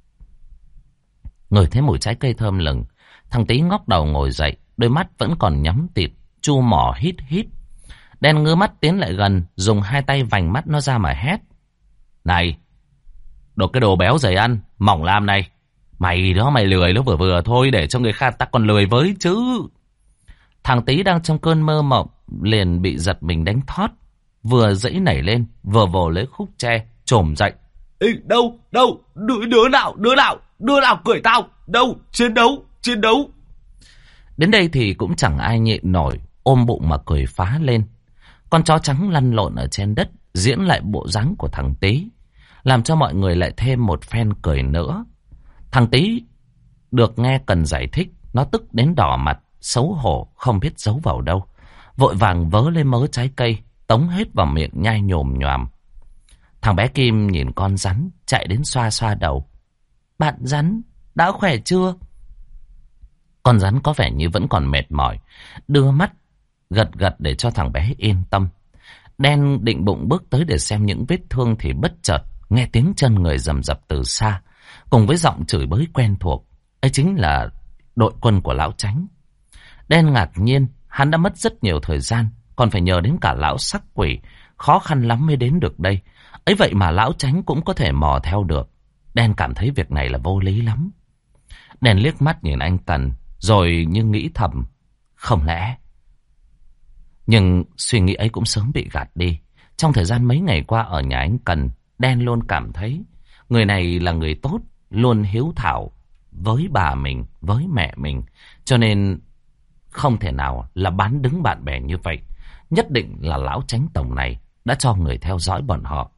Ngửi thấy mùi trái cây thơm lừng, thằng Tý ngóc đầu ngồi dậy, đôi mắt vẫn còn nhắm tịt, chu mỏ hít hít. Đen ngước mắt tiến lại gần, dùng hai tay vành mắt nó ra mà hét. Này, cái đồ béo dày ăn, mỏng lam này. Mày đó, mày lười nó vừa vừa thôi, để cho người khác ta còn lười với chứ. Thằng Tý đang trong cơn mơ mộng, liền bị giật mình đánh thót. Vừa dãy nảy lên, vừa vồ lấy khúc tre, trồm dậy. Ê, đâu, đứa nào cười tao, đâu, chiến đấu. Đến đây thì cũng chẳng ai nhịn nổi, ôm bụng mà cười phá lên. Con chó trắng lăn lộn ở trên đất, diễn lại bộ dáng của thằng Tý, làm cho mọi người lại thêm một phen cười nữa. Thằng Tý được nghe Cần giải thích, nó tức đến đỏ mặt, xấu hổ, không biết giấu vào đâu. Vội vàng vớ lên mớ trái cây, tống hết vào miệng nhai nhồm nhoàm. Thằng bé Kim nhìn con rắn, chạy đến xoa xoa đầu. Bạn rắn, đã khỏe chưa? Con rắn có vẻ như vẫn còn mệt mỏi, đưa mắt gật gật để cho thằng bé yên tâm. Đen định bụng bước tới để xem những vết thương thì bất chợt nghe tiếng chân người rầm rập từ xa, cùng với giọng chửi bới quen thuộc. Ấy chính là đội quân của lão Tránh. Đen ngạc nhiên, hắn đã mất rất nhiều thời gian, còn phải nhờ đến cả lão sắc quỷ, khó khăn lắm mới đến được đây. Ấy vậy mà lão Tránh cũng có thể mò theo được. Đen cảm thấy việc này là vô lý lắm. Đen liếc mắt nhìn anh Cần, rồi nhưng nghĩ thầm, không lẽ. Nhưng suy nghĩ ấy cũng sớm bị gạt đi. Trong thời gian mấy ngày qua ở nhà anh Cần, Đen luôn cảm thấy Người này là người tốt, luôn hiếu thảo với bà mình, với mẹ mình. Cho nên không thể nào là bán đứng bạn bè như vậy. Nhất định là lão chánh tổng này đã cho người theo dõi bọn họ.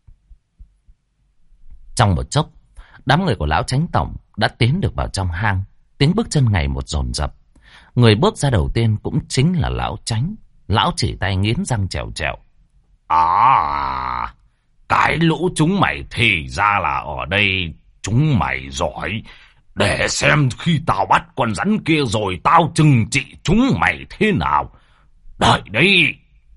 Trong một chốc, đám người của lão chánh tổng đã tiến được vào trong hang. Tiếng bước chân ngày một dồn dập. Người bước ra đầu tiên cũng chính là lão chánh. Lão chỉ tay nghiến răng trèo trèo. À, cái lũ chúng mày thì ra là ở đây. Chúng mày giỏi. Để xem khi tao bắt con rắn kia rồi tao trừng trị chúng mày thế nào. Đợi đây.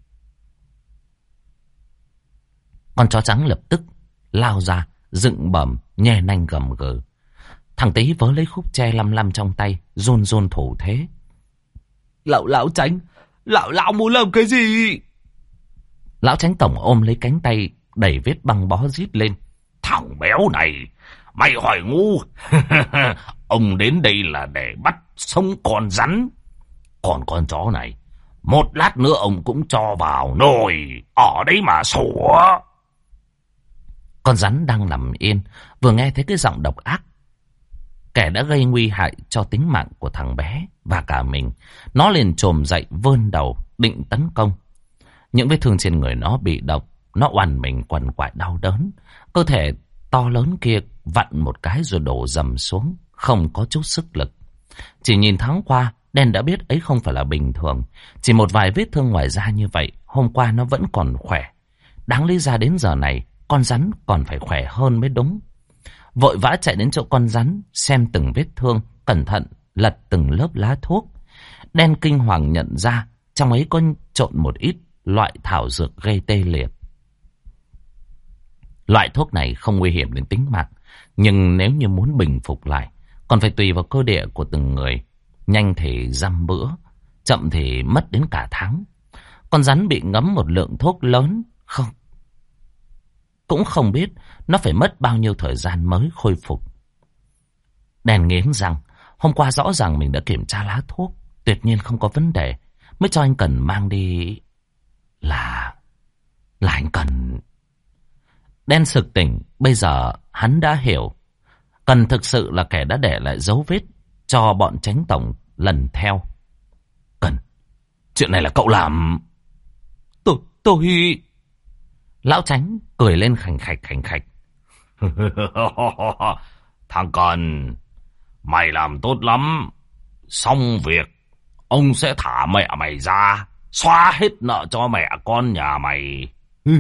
Con chó trắng lập tức lao ra, dựng bầm, nhe nanh gầm gừ. Thằng Tý vớ lấy khúc tre lăm lăm trong tay, run run thủ thế. Lão Chánh, lão muốn làm cái gì? Lão chánh tổng ôm lấy cánh tay đẩy vết băng bó rít lên. Thằng béo này, mày hỏi ngu. Ông đến đây là để bắt sống con rắn. Còn con chó này, một lát nữa ông cũng cho vào nồi ở đấy mà sủa. Con rắn đang nằm yên, vừa nghe thấy cái giọng độc ác, kẻ đã gây nguy hại cho tính mạng của thằng bé và cả mình. Nó liền chồm dậy vươn đầu định tấn công. Những vết thương trên người nó bị độc, nó oằn mình quằn quại đau đớn. Cơ thể to lớn kia vặn một cái rồi đổ dầm xuống, không có chút sức lực. Chỉ nhìn thoáng qua, Đen đã biết ấy không phải là bình thường. Chỉ một vài vết thương ngoài da như vậy, hôm qua nó vẫn còn khỏe. Đáng lý ra đến giờ này, con rắn còn phải khỏe hơn mới đúng. Vội vã chạy đến chỗ con rắn, xem từng vết thương, cẩn thận lật từng lớp lá thuốc. Đen kinh hoàng nhận ra, trong ấy có trộn một ít loại thảo dược gây tê liệt. Loại thuốc này không nguy hiểm đến tính mạng, nhưng nếu như muốn bình phục lại, còn phải tùy vào cơ địa của từng người. Nhanh thì dăm bữa, chậm thì mất đến cả tháng. Con rắn bị ngấm một lượng thuốc lớn, cũng không biết nó phải mất bao nhiêu thời gian mới khôi phục. Đen nghiến răng, hôm qua rõ ràng mình đã kiểm tra lá thuốc, tuyệt nhiên không có vấn đề, mới cho anh Cần mang đi. Là anh Cần. Đen sực tỉnh, bây giờ hắn đã hiểu. Cần thực sự là kẻ đã để lại dấu vết cho bọn chánh tổng lần theo. Cần, chuyện này là cậu làm? Tôi... Lão Chánh cười lên khành khạch. Thằng Cần, mày làm tốt lắm. Xong việc, ông sẽ thả mẹ mày ra, xóa hết nợ cho mẹ con nhà mày.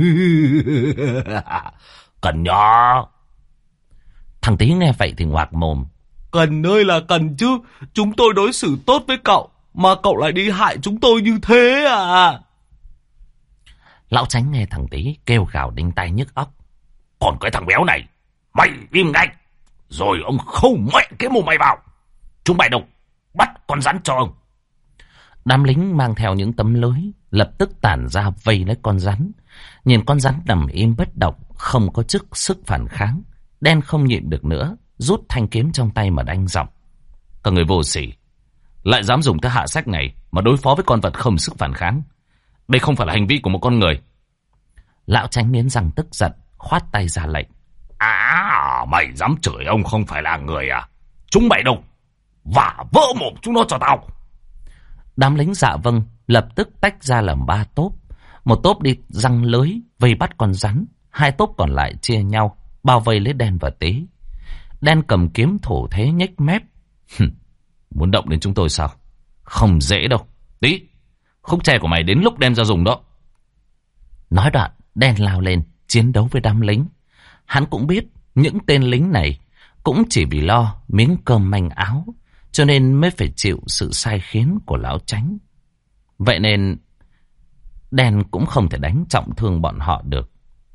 Cần nhớ. Thằng Tý nghe vậy thì ngoạc mồm. Cần ơi là Cần chứ, chúng tôi đối xử tốt với cậu, mà cậu lại đi hại chúng tôi như thế à? Lão Chánh nghe thằng Tý kêu gào đinh tai nhức óc. Còn cái thằng béo này, mày im ngay, rồi ông khâu mẹ cái mồm mày vào. Chúng mày đâu, bắt con rắn cho ông. Đám lính mang theo những tấm lưới lập tức tản ra vây lấy con rắn. Nhìn con rắn nằm im bất động, không có sức phản kháng. Đen không nhịn được nữa, rút thanh kiếm trong tay mà đanh giọng. Các người vô sỉ, lại dám dùng cái hạ sách này mà đối phó với con vật không sức phản kháng. Đây không phải là hành vi của một con người. Lão Chánh nghiến răng tức giận, khoát tay ra lệnh. À, mày dám chửi ông không phải là người à? Chúng mày đâu, vả vỡ mồm chúng nó cho tao. Đám lính dạ vâng lập tức tách ra làm 3 tốp. Một tốp đi giăng lưới vây bắt con rắn, 2 tốp còn lại chia nhau bao vây lấy Đen và Tý. Đen cầm kiếm thủ thế nhếch mép. Muốn động đến chúng tôi sao? Không dễ đâu. Tý, khúc tre của mày đến lúc đem ra dùng đó. Nói đoạn, Đen lao lên chiến đấu với đám lính. Hắn cũng biết những tên lính này cũng chỉ vì lo miếng cơm manh áo, cho nên mới phải chịu sự sai khiến của lão Chánh. Vậy nên Đen cũng không thể đánh trọng thương bọn họ được.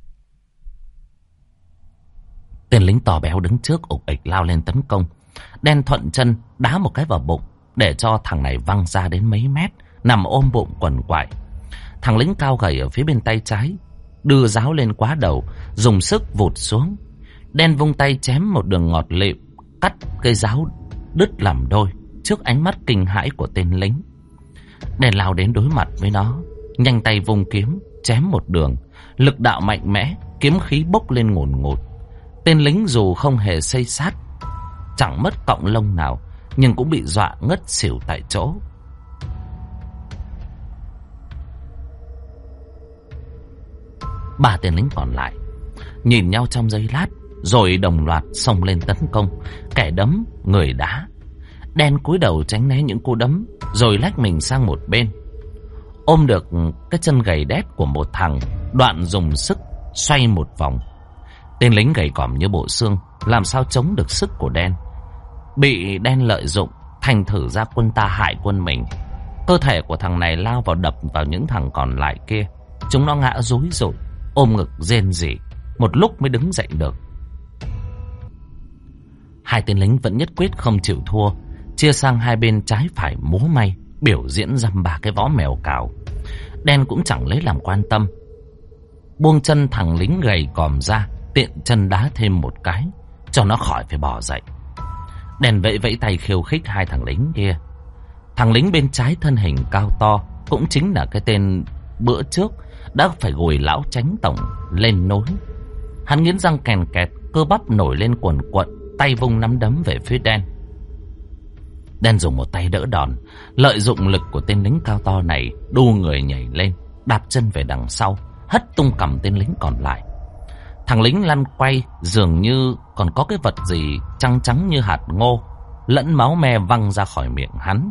Tên lính to béo đứng trước ục ịch lao lên tấn công. Đen thuận chân đá một cái vào bụng, để cho thằng này văng ra đến mấy mét, nằm ôm bụng quằn quại. Thằng lính cao gầy ở phía bên tay trái đưa giáo lên quá đầu, dùng sức vụt xuống. Đen vung tay chém một đường ngọt lịm, cắt cây giáo đứt làm đôi trước ánh mắt kinh hãi của tên lính. Đen lao đến đối mặt với nó, nhanh tay vung kiếm chém một đường, lực đạo mạnh mẽ, kiếm khí bốc lên ngùn ngụt. Tên lính dù không hề xây sát, chẳng mất cọng lông nào, nhưng cũng bị dọa ngất xỉu tại chỗ. Ba tên lính còn lại nhìn nhau trong giây lát, rồi đồng loạt xông lên tấn công, kẻ đấm, người đá. Đen cúi đầu tránh né những cú đấm, rồi lách mình sang một bên, ôm được cái chân gầy đét của một thằng, đoạn dùng sức xoay một vòng. Tên lính gầy còm như bộ xương, làm sao chống được sức của Đen. Bị Đen lợi dụng, thành thử ra quân ta hại quân mình. Cơ thể của thằng này lao vào đập vào những thằng còn lại kia. Chúng nó ngã rúi rụi, ôm ngực rên rỉ, một lúc mới đứng dậy được. Hai tên lính vẫn nhất quyết không chịu thua, chia sang hai bên trái phải múa may, biểu diễn dăm ba cái võ mèo cào. Đen cũng chẳng lấy làm quan tâm, buông chân thằng lính gầy còm ra, tiện chân đá thêm một cái cho nó khỏi phải bò dậy. Đen vẫy vẫy tay khiêu khích hai thằng lính kia. Thằng lính bên trái thân hình cao to, cũng chính là cái tên bữa trước đã phải gùi lão Chánh tổng lên nối. Hắn nghiến răng kèn kẹt, cơ bắp nổi lên quần quận, tay vung nắm đấm về phía Đen. Đen dùng một tay đỡ đòn, lợi dụng lực của tên lính cao to này, đu người nhảy lên, đạp chân về đằng sau, hất tung cằm tên lính còn lại. Thằng lính lăn quay, dường như còn có cái vật gì trắng trắng như hạt ngô, lẫn máu me văng ra khỏi miệng hắn.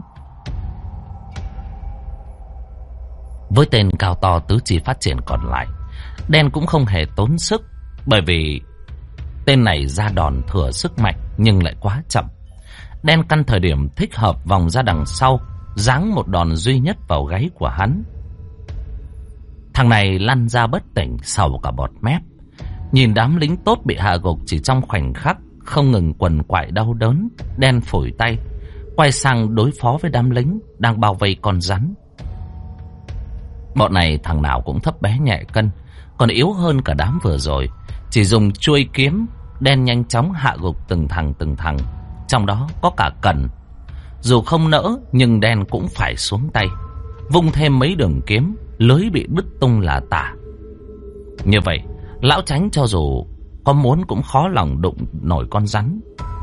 Với tên cao to tứ chi phát triển còn lại, Đen cũng không hề tốn sức, bởi vì tên này ra đòn thừa sức mạnh nhưng lại quá chậm. Đen căn thời điểm thích hợp vòng ra đằng sau, giáng một đòn duy nhất vào gáy của hắn. Thằng này lăn ra bất tỉnh, sầu cả bọt mép. Nhìn đám lính tốt bị hạ gục chỉ trong khoảnh khắc, không ngừng quằn quại đau đớn, Đen phủi tay, quay sang đối phó với đám lính đang bao vây con rắn. Bọn này thằng nào cũng thấp bé nhẹ cân, còn yếu hơn cả đám vừa rồi. Chỉ dùng chuôi kiếm, Đen nhanh chóng hạ gục từng thằng, trong đó có cả Cần. Dù không nỡ nhưng Đen cũng phải xuống tay, vung thêm mấy đường kiếm, lưới bị đứt tung là tả. Như vậy, lão Chánh cho dù có muốn cũng khó lòng đụng nổi con rắn.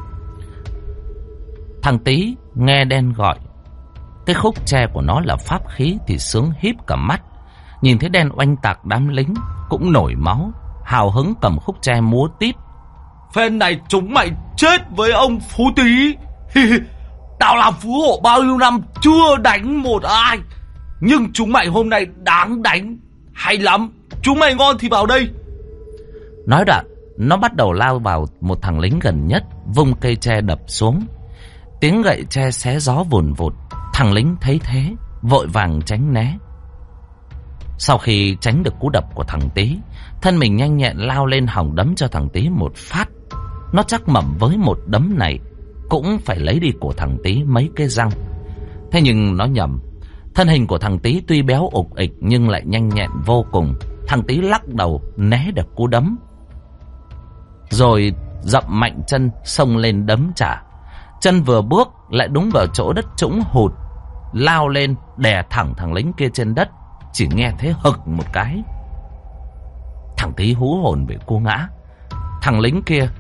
Thằng Tý nghe Đen gọi cái khúc tre của nó là pháp khí thì sướng híp cả mắt. Nhìn thấy Đen oanh tạc đám lính cũng nổi máu, hào hứng cầm khúc tre múa tít. Phen này chúng mày chết với ông Phú Tý. Tao làm phú hộ bao nhiêu năm chưa đánh một ai, nhưng chúng mày hôm nay đáng đánh. Hay lắm, chúng mày ngon thì vào đây. Nói đoạn, nó bắt đầu lao vào một thằng lính gần nhất, vung cây tre đập xuống. Tiếng gậy tre xé gió vùn vụt. Thằng lính thấy thế, vội vàng tránh né. Sau khi tránh được cú đập của thằng Tý, thân mình nhanh nhẹn lao lên hòng đấm cho thằng Tý một phát. Nó chắc mẩm với một đấm này cũng phải lấy đi của thằng Tý mấy cái răng. Thế nhưng nó nhầm. Thân hình của thằng Tý tuy béo ục ịch nhưng lại nhanh nhẹn vô cùng. Thằng Tý lắc đầu né được cú đấm, rồi dậm mạnh chân xông lên đấm trả. Chân vừa bước lại đúng vào chỗ đất trũng hụt, lao lên đè thẳng thằng lính kia trên đất. Chỉ nghe thấy hực một cái, thằng Tý hú hồn bị cú ngã. Thằng lính kia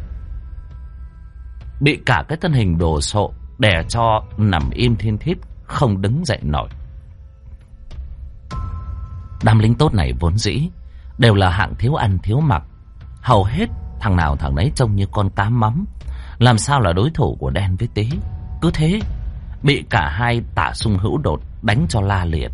bị cả cái thân hình đồ sộ đè cho nằm im thiên thít, không đứng dậy nổi. Đám lính tốt này vốn dĩ đều là hạng thiếu ăn thiếu mặc, hầu hết thằng nào thằng nấy trông như con cá mắm, làm sao là đối thủ của Đen với Tý. Cứ thế bị cả hai tả sung hữu đột đánh cho la liệt.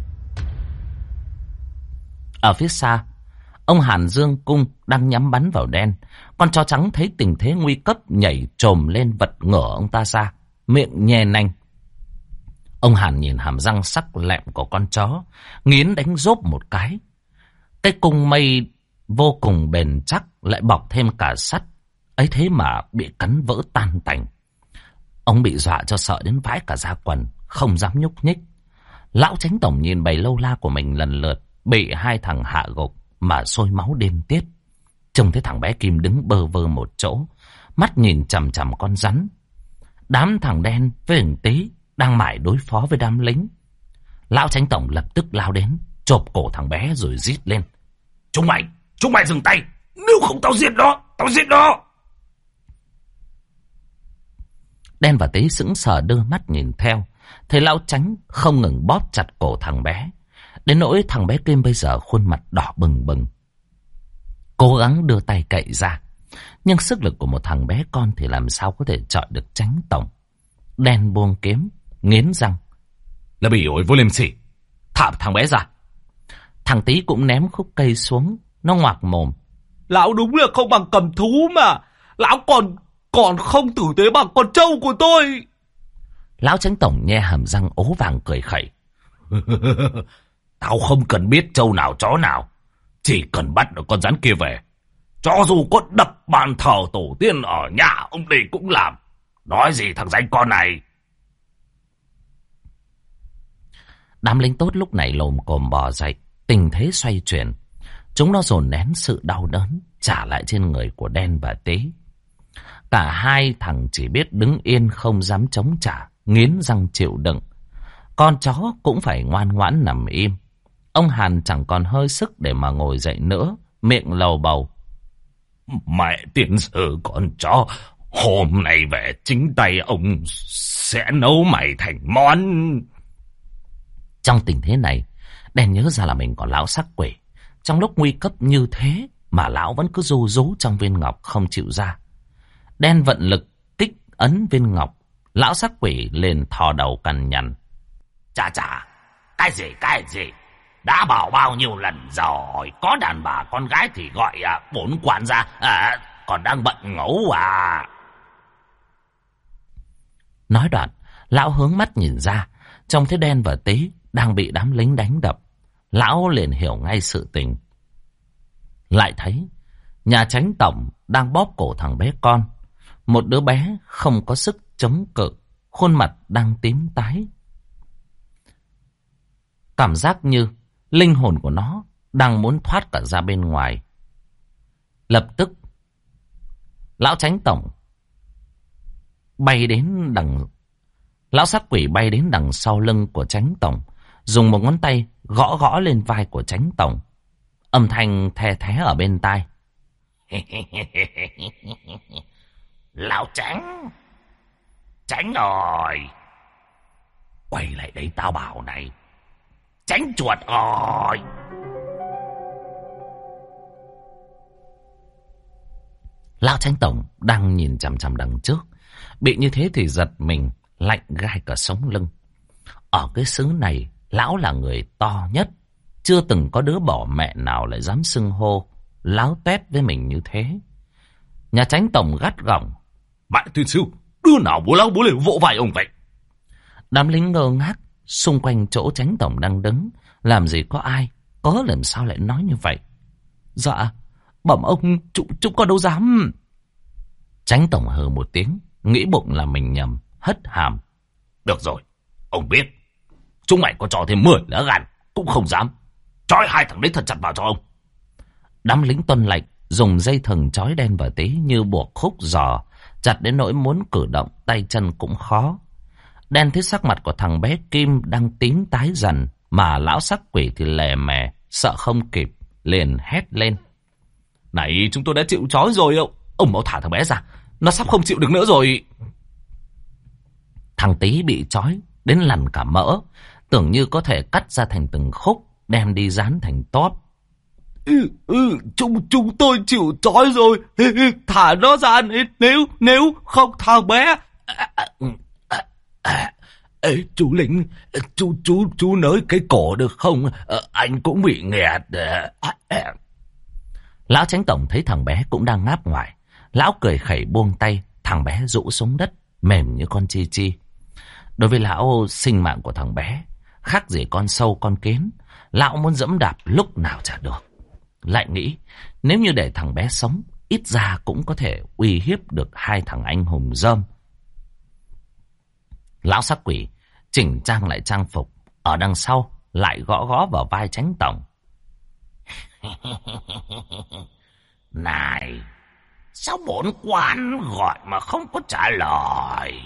Ở phía xa, ông Hàn Dương Cung đang nhắm bắn vào Đen. Con chó trắng thấy tình thế nguy cấp nhảy trồm lên vật ngửa ông ta ra, miệng nhe nanh. Ông Hàn nhìn hàm răng sắc lẹm của con chó, nghiến đánh rốp một cái. Cái cung mây vô cùng bền chắc lại bọc thêm cả sắt, ấy thế mà bị cắn vỡ tan tành. Ông bị dọa cho sợ đến vãi cả da quần, không dám nhúc nhích. Lão Chánh tổng nhìn bầy lâu la của mình lần lượt bị hai thằng hạ gục mà sôi máu điên tiết. Trông thấy thằng bé Kim đứng bơ vơ một chỗ, mắt nhìn chằm chằm con rắn. Đám thằng Đen với thằng Tý đang mải đối phó với đám lính. Lão Chánh tổng lập tức lao đến, chộp cổ thằng bé rồi rít lên: Chúng mày dừng tay, nếu không tao giết nó. Đen và Tí sững sờ đưa mắt nhìn theo. Thấy lão Chánh không ngừng bóp chặt cổ thằng bé. Đến nỗi thằng bé Kim bây giờ khuôn mặt đỏ bừng bừng. Cố gắng đưa tay cậy ra. Nhưng sức lực của một thằng bé con thì làm sao có thể chọi được Chánh tổng. Đen buông kiếm, nghiến răng. Là bị ổi vô liêm sỉ. Thả thằng bé ra. Thằng Tí cũng ném khúc cây xuống. Nó ngoạc mồm. Lão đúng là không bằng cầm thú mà. Lão còn không tử tế bằng con trâu của tôi. Lão Chánh tổng nhe hàm răng ố vàng cười khẩy. Tao không cần biết trâu nào chó nào. Chỉ cần bắt được con rắn kia về. Cho dù có đập bàn thờ tổ tiên ở nhà ông đây cũng làm. Nói gì thằng danh con này. Đám lính tốt lúc này lồm cồm bò dậy. Tình thế xoay chuyển. Chúng nó dồn nén sự đau đớn trả lại trên người của Đen và Tí. Cả hai thằng chỉ biết đứng yên không dám chống trả, nghiến răng chịu đựng. Con chó cũng phải ngoan ngoãn nằm im. Ông Hàn chẳng còn hơi sức để mà ngồi dậy nữa, miệng lầu bầu. Mẹ tiên sư con chó, hôm nay về chính tay ông sẽ nấu mày thành món. Trong tình thế này, Đen nhớ ra là mình có lão sắc quỷ. Trong lúc nguy cấp như thế mà lão vẫn cứ ru rú trong viên ngọc không chịu ra. Đen vận lực kích ấn viên ngọc. Lão sắc quỷ liền thò đầu cằn nhằn. Chà, cái gì? Đã bảo bao nhiêu lần rồi. Có đàn bà con gái thì gọi bốn quản gia. Còn đang bận ngủ à. Nói đoạn, lão hướng mắt nhìn ra. Trông thấy Đen và Tí đang bị đám lính đánh đập. Lão liền hiểu ngay sự tình. Lại thấy nhà Chánh tổng đang bóp cổ thằng bé con. Một đứa bé không có sức chống cự, khuôn mặt đang tím tái. Cảm giác như linh hồn của nó đang muốn thoát cả ra bên ngoài. Lập tức, lão Chánh tổng bay đến đằng... Lão sắc quỷ bay đến đằng sau lưng của Chánh tổng, dùng một ngón tay gõ gõ lên vai của Chánh tổng. Âm thanh the thé ở bên tai. Lão Chánh rồi. Quay lại đấy tao bảo này. Chánh chuột rồi. Lão Chánh tổng đang nhìn chằm chằm đằng trước. Bị như thế thì giật mình, lạnh gai cả sống lưng. Ở cái xứ này, lão là người to nhất. Chưa từng có đứa bỏ mẹ nào lại dám xưng hô láo tuét với mình như thế. Nhà Chánh tổng gắt gỏng. Mẹ tiên sư, đứa nào bố lão bố liền vỗ vai ông vậy? Đám lính ngơ ngác xung quanh chỗ Chánh tổng đang đứng. Làm gì có ai, có làm sao lại nói như vậy? Dạ, bẩm ông, chúng con đâu dám. Chánh tổng hừ một tiếng, nghĩ bụng là mình nhầm, hất hàm. Được rồi, ông biết. Chúng mày có cho thêm 10 lá gan cũng không dám. Trói hai thằng đấy thật chặt vào cho ông. Đám lính tuân lệnh dùng dây thừng trói Đen và Tí như buộc khúc giò, chặt đến nỗi muốn cử động tay chân cũng khó. Đen thấy sắc mặt của thằng bé Kim đang tím tái dần, mà lão sắc quỷ thì lè mè, sợ không kịp, liền hét lên. Này, chúng tôi đã chịu trói rồi. Ông mau thả thằng bé ra, nó sắp không chịu được nữa rồi. Thằng Tí bị trói đến lằn cả mỡ, tưởng như có thể cắt ra thành từng khúc, đem đi dán thành tóp. Chúng tôi chịu trói rồi. Thả nó ra, nếu không thằng bé. Ê, chú lính, chú nới cái cổ được không? Anh cũng bị nghẹt. Lão Chánh tổng thấy thằng bé cũng đang ngáp ngoài. Lão cười khẩy buông tay, thằng bé rũ xuống đất, mềm như con chi chi. Đối với lão, sinh mạng của thằng bé khác gì con sâu con kiến. Lão muốn dẫm đạp lúc nào chả được. Lại nghĩ, nếu như để thằng bé sống, ít ra cũng có thể uy hiếp được hai thằng anh hùng rơm. Lão sắc quỷ chỉnh trang lại trang phục, ở đằng sau lại gõ gõ vào vai Chánh tổng. Này, sao bổn quan gọi mà không có trả lời?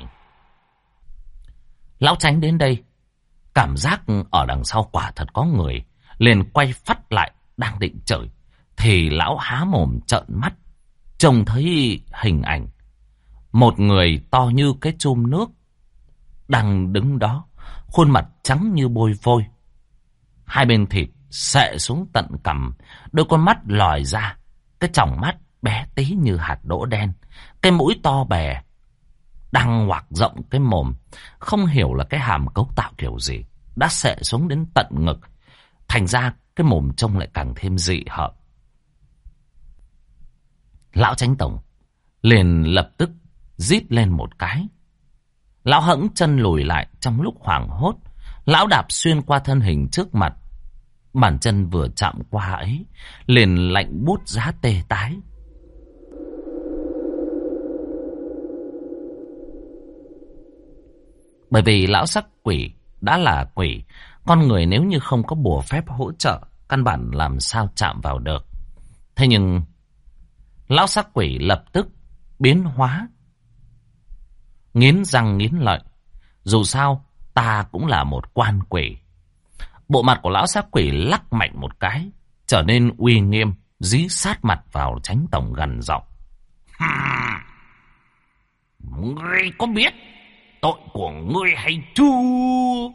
Lão Chánh đến đây, cảm giác ở đằng sau quả thật có người, liền quay phắt lại đang định chửi, thì lão há mồm trợn mắt, trông thấy hình ảnh một người to như cái chum nước đang đứng đó, khuôn mặt trắng như bôi vôi. Hai bên thịt xệ xuống tận cằm, đôi con mắt lòi ra, cái tròng mắt bé tí như hạt đỗ đen, cái mũi to bè, đang ngoạc rộng cái mồm, không hiểu là cái hàm cấu tạo kiểu gì, đã xệ xuống đến tận ngực, thành ra cái mồm trông lại càng thêm dị hợm. Lão Chánh Tổng liền lập tức rít lên một cái. Lão hẫng chân lùi lại, trong lúc hoảng hốt, lão đạp xuyên qua thân hình trước mặt. Bàn chân vừa chạm qua ấy, liền lạnh buốt giá tê tái. Bởi vì lão sắc quỷ đã là quỷ, con người nếu như không có bùa phép hỗ trợ, căn bản làm sao chạm vào được. Thế nhưng lão sắc quỷ lập tức biến hóa, nghiến răng nghiến lợi. Dù sao ta cũng là một quan quỷ. Bộ mặt của lão sắc quỷ lắc mạnh một cái, trở nên uy nghiêm, dí sát mặt vào Chánh Tổng gằn giọng. Ngươi có biết tội của ngươi hay chưa?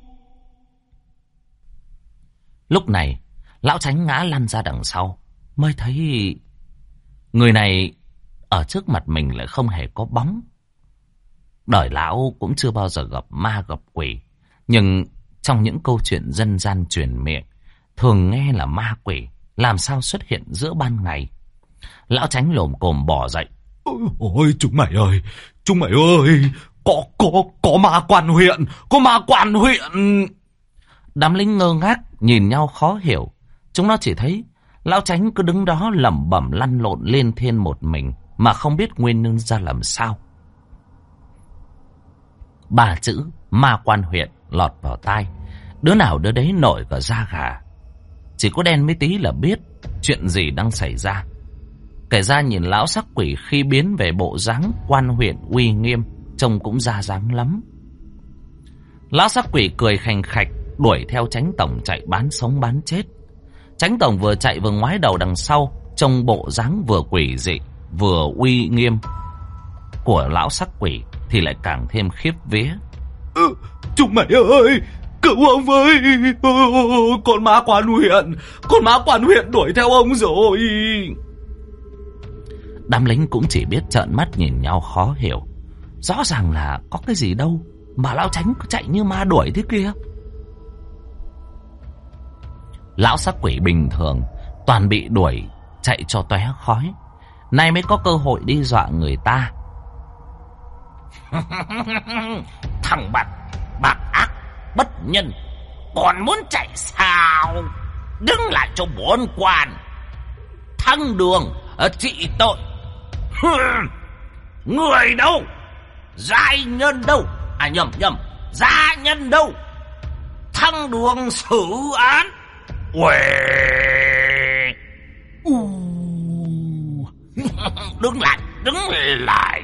Lúc này lão Chánh ngã lăn ra đằng sau, mới thấy người này ở trước mặt mình lại không hề có bóng. Đời lão cũng chưa bao giờ gặp ma gặp quỷ, nhưng trong những câu chuyện dân gian truyền miệng, thường nghe là ma quỷ làm sao xuất hiện giữa ban ngày. Lão Chánh lồm cồm bò dậy. Ôi chúng mày ơi, có ma quan huyện, có ma quan huyện. Đám lính ngơ ngác nhìn nhau khó hiểu. Chúng nó chỉ thấy lão Chánh cứ đứng đó lẩm bẩm lăn lộn lên thiên một mình, mà không biết nguyên nhân ra làm sao. 3 chữ ma quan huyện lọt vào tai, đứa nào đứa đấy nổi cả da gà. Chỉ có đen mấy tí là biết chuyện gì đang xảy ra. Kể ra nhìn lão sắc quỷ khi biến về bộ dáng quan huyện uy nghiêm, trông cũng ra dáng lắm. Lão sắc quỷ cười khành khạch đuổi theo Chánh Tổng chạy bán sống bán chết. Chánh Tổng vừa chạy vừa ngoái đầu đằng sau, trông bộ dáng vừa quỷ dị vừa uy nghiêm của lão sắc quỷ thì lại càng thêm khiếp vía. Chúng mày ơi, cứu ông với, con ma quan huyện đuổi theo ông rồi. Đám lính cũng chỉ biết trợn mắt nhìn nhau khó hiểu. Rõ ràng là có cái gì đâu mà lão Chánh cứ chạy như ma đuổi thế kia. Lão sắc quỷ bình thường toàn bị đuổi chạy cho tóe khói, nay mới có cơ hội đi dọa người ta. Thằng bạc ác bất nhân, còn muốn chạy sao? Đứng lại cho bốn quan thăng đường trị tội. Người đâu? Giai nhân đâu? À nhầm, gia nhân đâu? Thăng đường xử án. Đứng lại.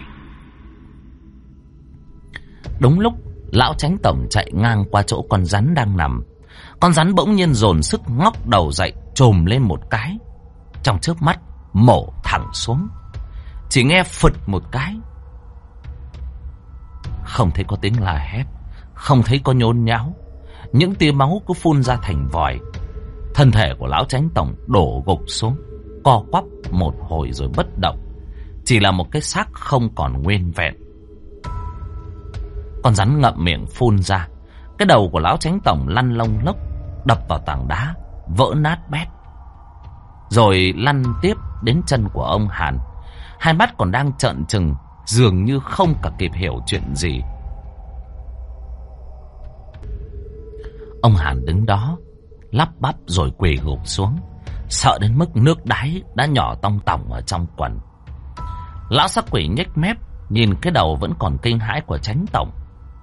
Đúng lúc lão Chánh Tổng chạy ngang qua chỗ con rắn đang nằm, con rắn bỗng nhiên dồn sức ngóc đầu dậy, trồm lên một cái, trong chớp mắt mổ thẳng xuống. Chỉ nghe phụt một cái, không thấy có tiếng la hét, không thấy có nhốn nháo, những tia máu cứ phun ra thành vòi. Thân thể của lão Chánh Tổng đổ gục xuống, co quắp một hồi rồi bất động, chỉ là một cái xác không còn nguyên vẹn. Con rắn ngậm miệng phun ra, cái đầu của lão Chánh Tổng lăn lông lốc, đập vào tảng đá, vỡ nát bét, rồi lăn tiếp đến chân của ông Hàn. Hai mắt còn đang trợn trừng, dường như không cả kịp hiểu chuyện gì. Ông Hàn đứng đó lắp bắp rồi quỳ gục xuống, sợ đến mức nước đáy đã nhỏ tong tòng ở trong quần. Lão sắc quỷ nhếch mép nhìn cái đầu vẫn còn kinh hãi của Chánh Tổng.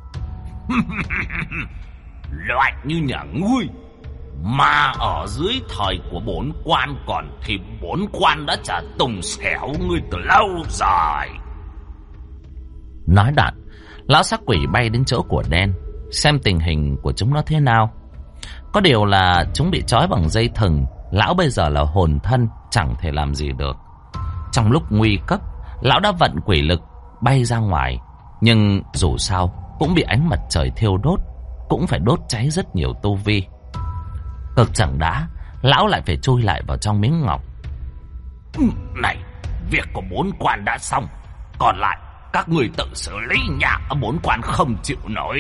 Loại như nhà ngươi mà ở dưới thời của bốn quan còn thì bốn quan đã trả tùng xẻo ngươi từ lâu rồi. Nói đoạn, lão sắc quỷ bay đến chỗ của đen, xem tình hình của chúng nó thế nào. Có điều là chúng bị trói bằng dây thừng, lão bây giờ là hồn thân, chẳng thể làm gì được. Trong lúc nguy cấp, lão đã vận quỷ lực bay ra ngoài. Nhưng dù sao cũng bị ánh mặt trời thiêu đốt, cũng phải đốt cháy rất nhiều tu vi. Cực chẳng đã, lão lại phải chui lại vào trong miếng ngọc. Này, việc của 4 quan đã xong, còn lại các người tự xử lý nhà. 4 quan không chịu nổi.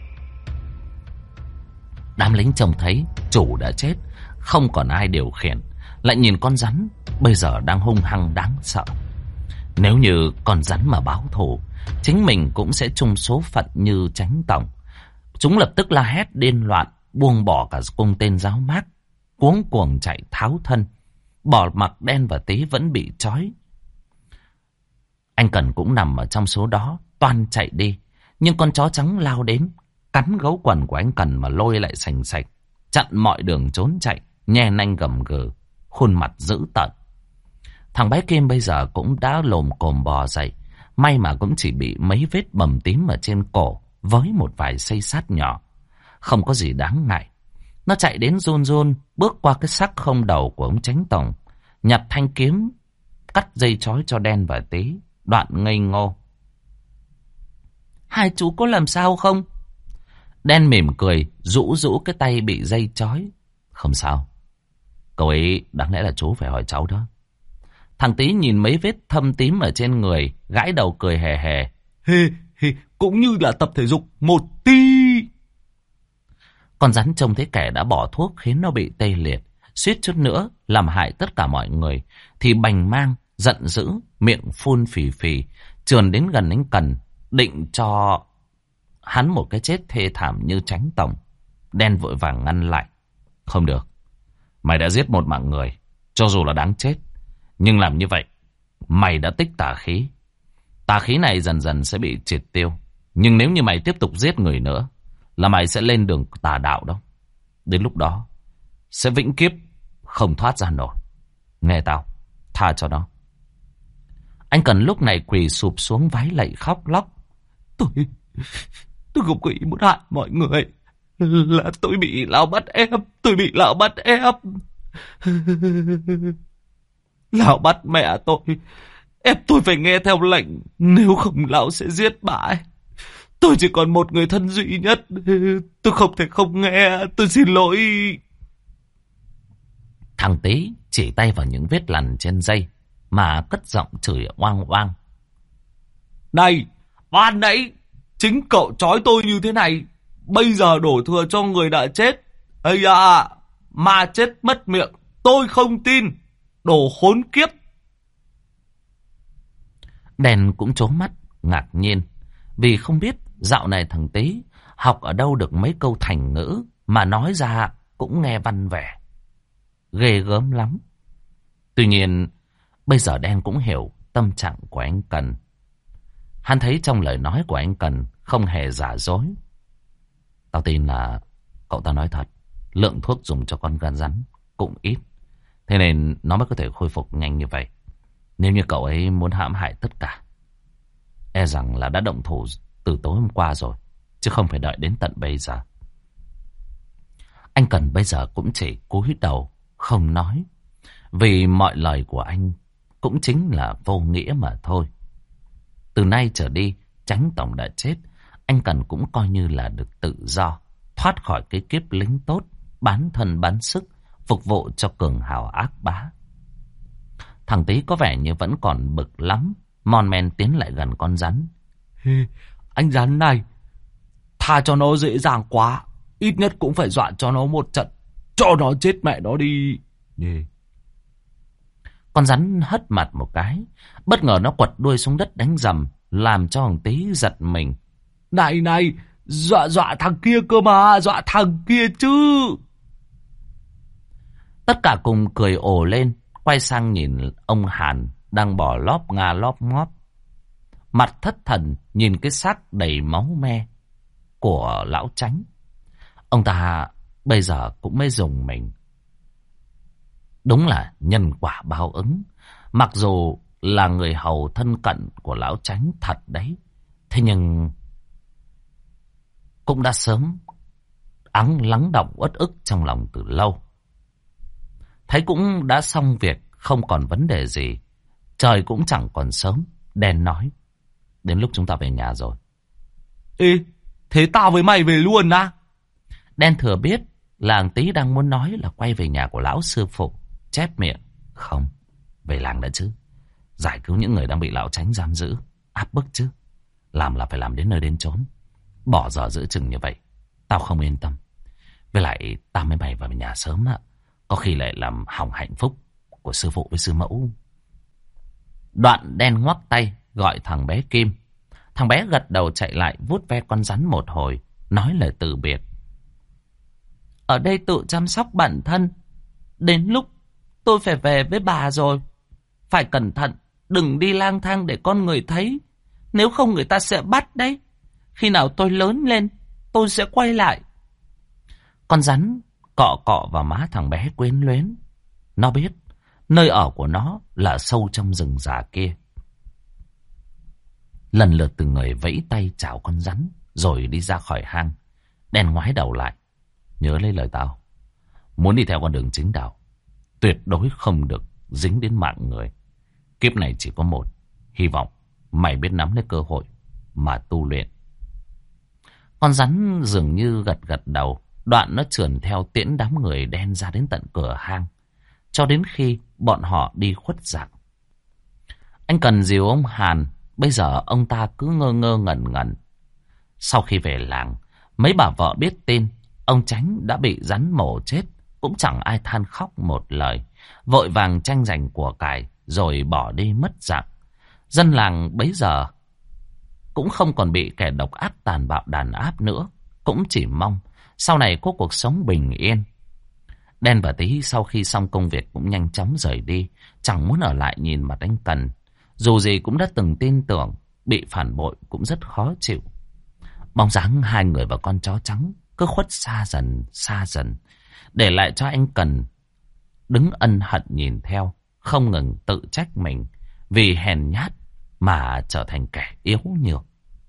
Đám lính trông thấy chủ đã chết, không còn ai điều khiển, lại nhìn con rắn bây giờ đang hung hăng đáng sợ. Nếu như con rắn mà báo thù, chính mình cũng sẽ chung số phận như Chánh Tổng. Chúng lập tức la hét điên loạn, buông bỏ cả cung tên giáo mác, cuống cuồng chạy tháo thân, bỏ mặc Đen và Tí vẫn bị trói. Anh Cần cũng nằm ở trong số đó, toan chạy đi, nhưng con chó trắng lao đến, cắn gấu quần của anh Cần mà lôi lại sành sạch, chặn mọi đường trốn chạy, nhe nanh gầm gừ, khuôn mặt dữ tợn. Thằng bé Kim bây giờ cũng đã lồm cồm bò dậy, may mà cũng chỉ bị mấy vết bầm tím ở trên cổ với một vài xây xát nhỏ, không có gì đáng ngại. Nó chạy đến run run bước qua cái xác không đầu của ông Chánh Tổng, nhặt thanh kiếm cắt dây trói cho Đen và Tí, đoạn ngây ngô. Hai chú có làm sao không? Đen mỉm cười, rũ rũ cái tay bị dây trói. Không sao. Cậu ấy đáng lẽ là chú phải hỏi cháu đó. Thằng Tí nhìn mấy vết thâm tím ở trên người, gãi đầu cười hề hề. Cũng như là tập thể dục một tí. Con rắn trông thấy kẻ đã bỏ thuốc khiến nó bị tê liệt, suýt chút nữa làm hại tất cả mọi người, thì bành mang, giận dữ, miệng phun phì phì, trườn đến gần anh Cần, định cho hắn một cái chết thê thảm như Chánh Tổng. Đen vội vàng ngăn lại. Không được. Mày đã giết một mạng người, cho dù là đáng chết, nhưng làm như vậy, mày đã tích tà khí. Tà khí này dần dần sẽ bị triệt tiêu. Nhưng nếu như mày tiếp tục giết người nữa, là mày sẽ lên đường tà đạo đó. Đến lúc đó, sẽ vĩnh kiếp không thoát ra nổi. Nghe tao, tha cho nó. Anh Cần lúc này quỳ sụp xuống vái lạy khóc lóc. Tôi không có ý muốn hại mọi người. Là tôi bị lão bắt ép. Tôi bị lão bắt ép. Lão bắt mẹ tôi, ép tôi phải nghe theo lệnh, nếu không lão sẽ giết bà ấy. Tôi chỉ còn một người thân duy nhất, tôi không thể không nghe, tôi xin lỗi. Thằng Tí chỉ tay vào những vết lằn trên dây mà cất giọng chửi oang oang. Này, ban nãy chính cậu trói tôi như thế này, bây giờ đổ thừa cho người đã chết. Ây à, mà chết mất miệng, tôi không tin. Đồ khốn kiếp. Đèn cũng trố mắt ngạc nhiên, vì không biết dạo này thằng Tí học ở đâu được mấy câu thành ngữ mà nói ra cũng nghe văn vẻ, ghê gớm lắm. Tuy nhiên bây giờ Đen cũng hiểu tâm trạng của anh Cần. Hắn thấy trong lời nói của anh Cần không hề giả dối. Tao tin là cậu ta nói thật, lượng thuốc dùng cho con gan rắn cũng ít, thế nên nó mới có thể khôi phục nhanh như vậy. Nếu như cậu ấy muốn hãm hại tất cả, e rằng là đã động thủ từ tối hôm qua rồi, chứ không phải đợi đến tận bây giờ. Anh Cần bây giờ cũng chỉ cúi đầu không nói, vì mọi lời của anh cũng chính là vô nghĩa mà thôi. Từ nay trở đi, Chánh Tổng đã chết, anh Cần cũng coi như là được tự do, thoát khỏi cái kiếp lính tốt, bán thân bán sức, phục vụ cho cường hào ác bá. Thằng Tí có vẻ như vẫn còn bực lắm, mon men tiến lại gần con rắn. Anh rắn này, tha cho nó dễ dàng quá, ít nhất cũng phải dọa cho nó một trận, cho nó chết mẹ nó đi. Con rắn hất mặt một cái, bất ngờ nó quật đuôi xuống đất đánh rầm, làm cho thằng Tí giật mình. Này, dọa thằng kia cơ mà, dọa thằng kia chứ. Tất cả cùng cười ồ lên, quay sang nhìn ông Hàn đang bò lóp nga lóp ngóp, mặt thất thần nhìn cái xác đầy máu me của lão Chánh. Ông ta bây giờ cũng mới dùng mình. Đúng là nhân quả báo ứng. Mặc dù là người hầu thân cận của lão Chánh thật đấy, thế nhưng cũng đã sớm lắng đọng uất ức trong lòng từ lâu. Thấy cũng đã xong việc, không còn vấn đề gì, trời cũng chẳng còn sớm. Đen nói: Đến lúc chúng ta về nhà rồi. Ê, thế tao với mày về luôn á? Đen thừa biết làng Tý đang muốn nói là quay về nhà của lão sư phụ. Chép miệng. Không, về làng đã chứ. Giải cứu những người đang bị lão Chánh giam giữ, áp bức chứ. Làm là phải làm đến nơi đến chốn. Bỏ dở giữa chừng như vậy, tao không yên tâm. Với lại tao với mày vào nhà sớm á, có khi lại làm hỏng hạnh phúc của sư phụ với sư mẫu. Đoạn Đen ngoắc tay gọi thằng bé Kim. Thằng bé gật đầu chạy lại vuốt ve con rắn một hồi, nói lời từ biệt. Ở đây tự chăm sóc bản thân. Đến lúc tôi phải về với bà rồi. Phải cẩn thận, đừng đi lang thang để con người thấy. Nếu không người ta sẽ bắt đấy. Khi nào tôi lớn lên, tôi sẽ quay lại. Con rắn cọ cọ vào má thằng bé quyến luyến. Nó biết nơi ở của nó là sâu trong rừng già kia. Lần lượt từng người vẫy tay chào con rắn, rồi đi ra khỏi hang. Đen ngoái đầu lại. Nhớ lấy lời tao. Muốn đi theo con đường chính đạo, tuyệt đối không được dính đến mạng người. Kiếp này chỉ có một. Hy vọng mày biết nắm lấy cơ hội mà tu luyện. Con rắn dường như gật gật đầu. Đoạn nó trườn theo tiễn đám người Đen ra đến tận cửa hang, cho đến khi bọn họ đi khuất dạng. Anh Cần dìu ông Hàn. Bây giờ ông ta cứ ngơ ngơ ngẩn ngẩn. Sau khi về làng, mấy bà vợ biết tin ông Chánh đã bị rắn mổ chết, cũng chẳng ai than khóc một lời. Vội vàng tranh giành của cải rồi bỏ đi mất dạng. Dân làng bấy giờ cũng không còn bị kẻ độc ác tàn bạo đàn áp nữa, cũng chỉ mong sau này có cuộc sống bình yên. Đen và Tý sau khi xong công việc cũng nhanh chóng rời đi, chẳng muốn ở lại nhìn mặt anh Cần. Dù gì cũng đã từng tin tưởng, bị phản bội cũng rất khó chịu. Bóng dáng hai người và con chó trắng cứ khuất xa dần, để lại cho anh Cần đứng ân hận nhìn theo, không ngừng tự trách mình vì hèn nhát mà trở thành kẻ yếu nhược.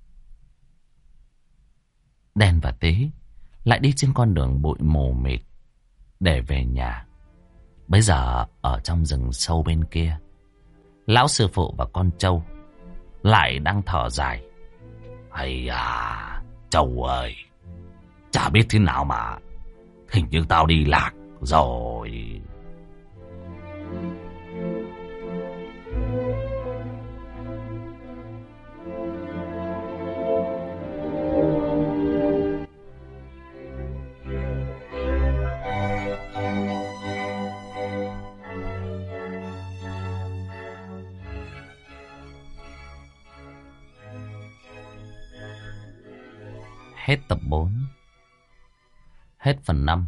Đen và Tý lại đi trên con đường bụi mù mịt để về nhà. Bây giờ ở trong rừng sâu bên kia, lão sư phụ và con trâu lại đang thở dài. Hay à, Châu ơi, chả biết thế nào mà hình như tao đi lạc rồi. Hết tập 4. Hết phần 5.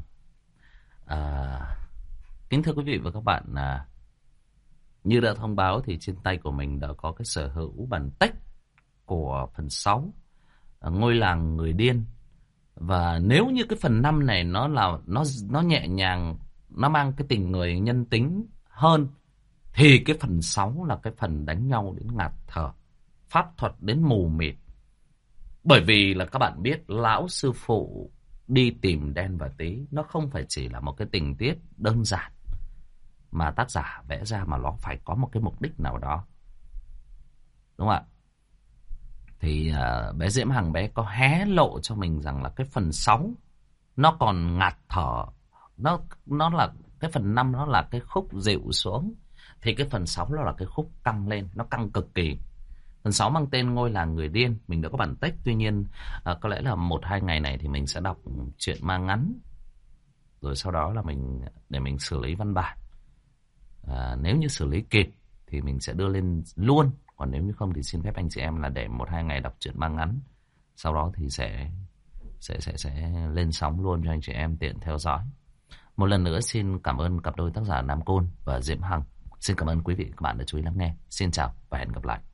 Kính thưa quý vị và các bạn, như đã thông báo thì trên tay của mình đã có cái sở hữu bản tách của phần 6, Ngôi làng người điên. Và nếu như cái phần 5 này nó nhẹ nhàng, nó mang cái tình người nhân tính hơn, thì cái phần 6 là cái phần đánh nhau đến ngạt thở, pháp thuật đến mù mịt. Bởi vì là các bạn biết, lão sư phụ đi tìm Đen và Tý, nó không phải chỉ là một cái tình tiết đơn giản mà tác giả vẽ ra, mà nó phải có một cái mục đích nào đó. Đúng không ạ? Thì bé Diễm Hằng bé có hé lộ cho mình rằng là cái phần 6 nó còn ngạt thở. Nó là cái phần 5 nó là cái khúc dịu xuống, thì cái phần 6 nó là cái khúc căng lên, nó căng cực kỳ. Phần 6 mang tên Ngôi làng người điên. Mình đã có bản text, tuy nhiên có lẽ là 1-2 ngày này thì mình sẽ đọc truyện ma ngắn, rồi sau đó là để mình xử lý văn bản. Nếu như xử lý kịp thì mình sẽ đưa lên luôn, còn nếu như không thì xin phép anh chị em là để 1-2 ngày đọc truyện ma ngắn, sau đó thì sẽ lên sóng luôn cho anh chị em tiện theo dõi. Một lần nữa xin cảm ơn cặp đôi tác giả Nam Côn và Diễm Hằng. Xin cảm ơn quý vị và các bạn đã chú ý lắng nghe. Xin chào và hẹn gặp lại.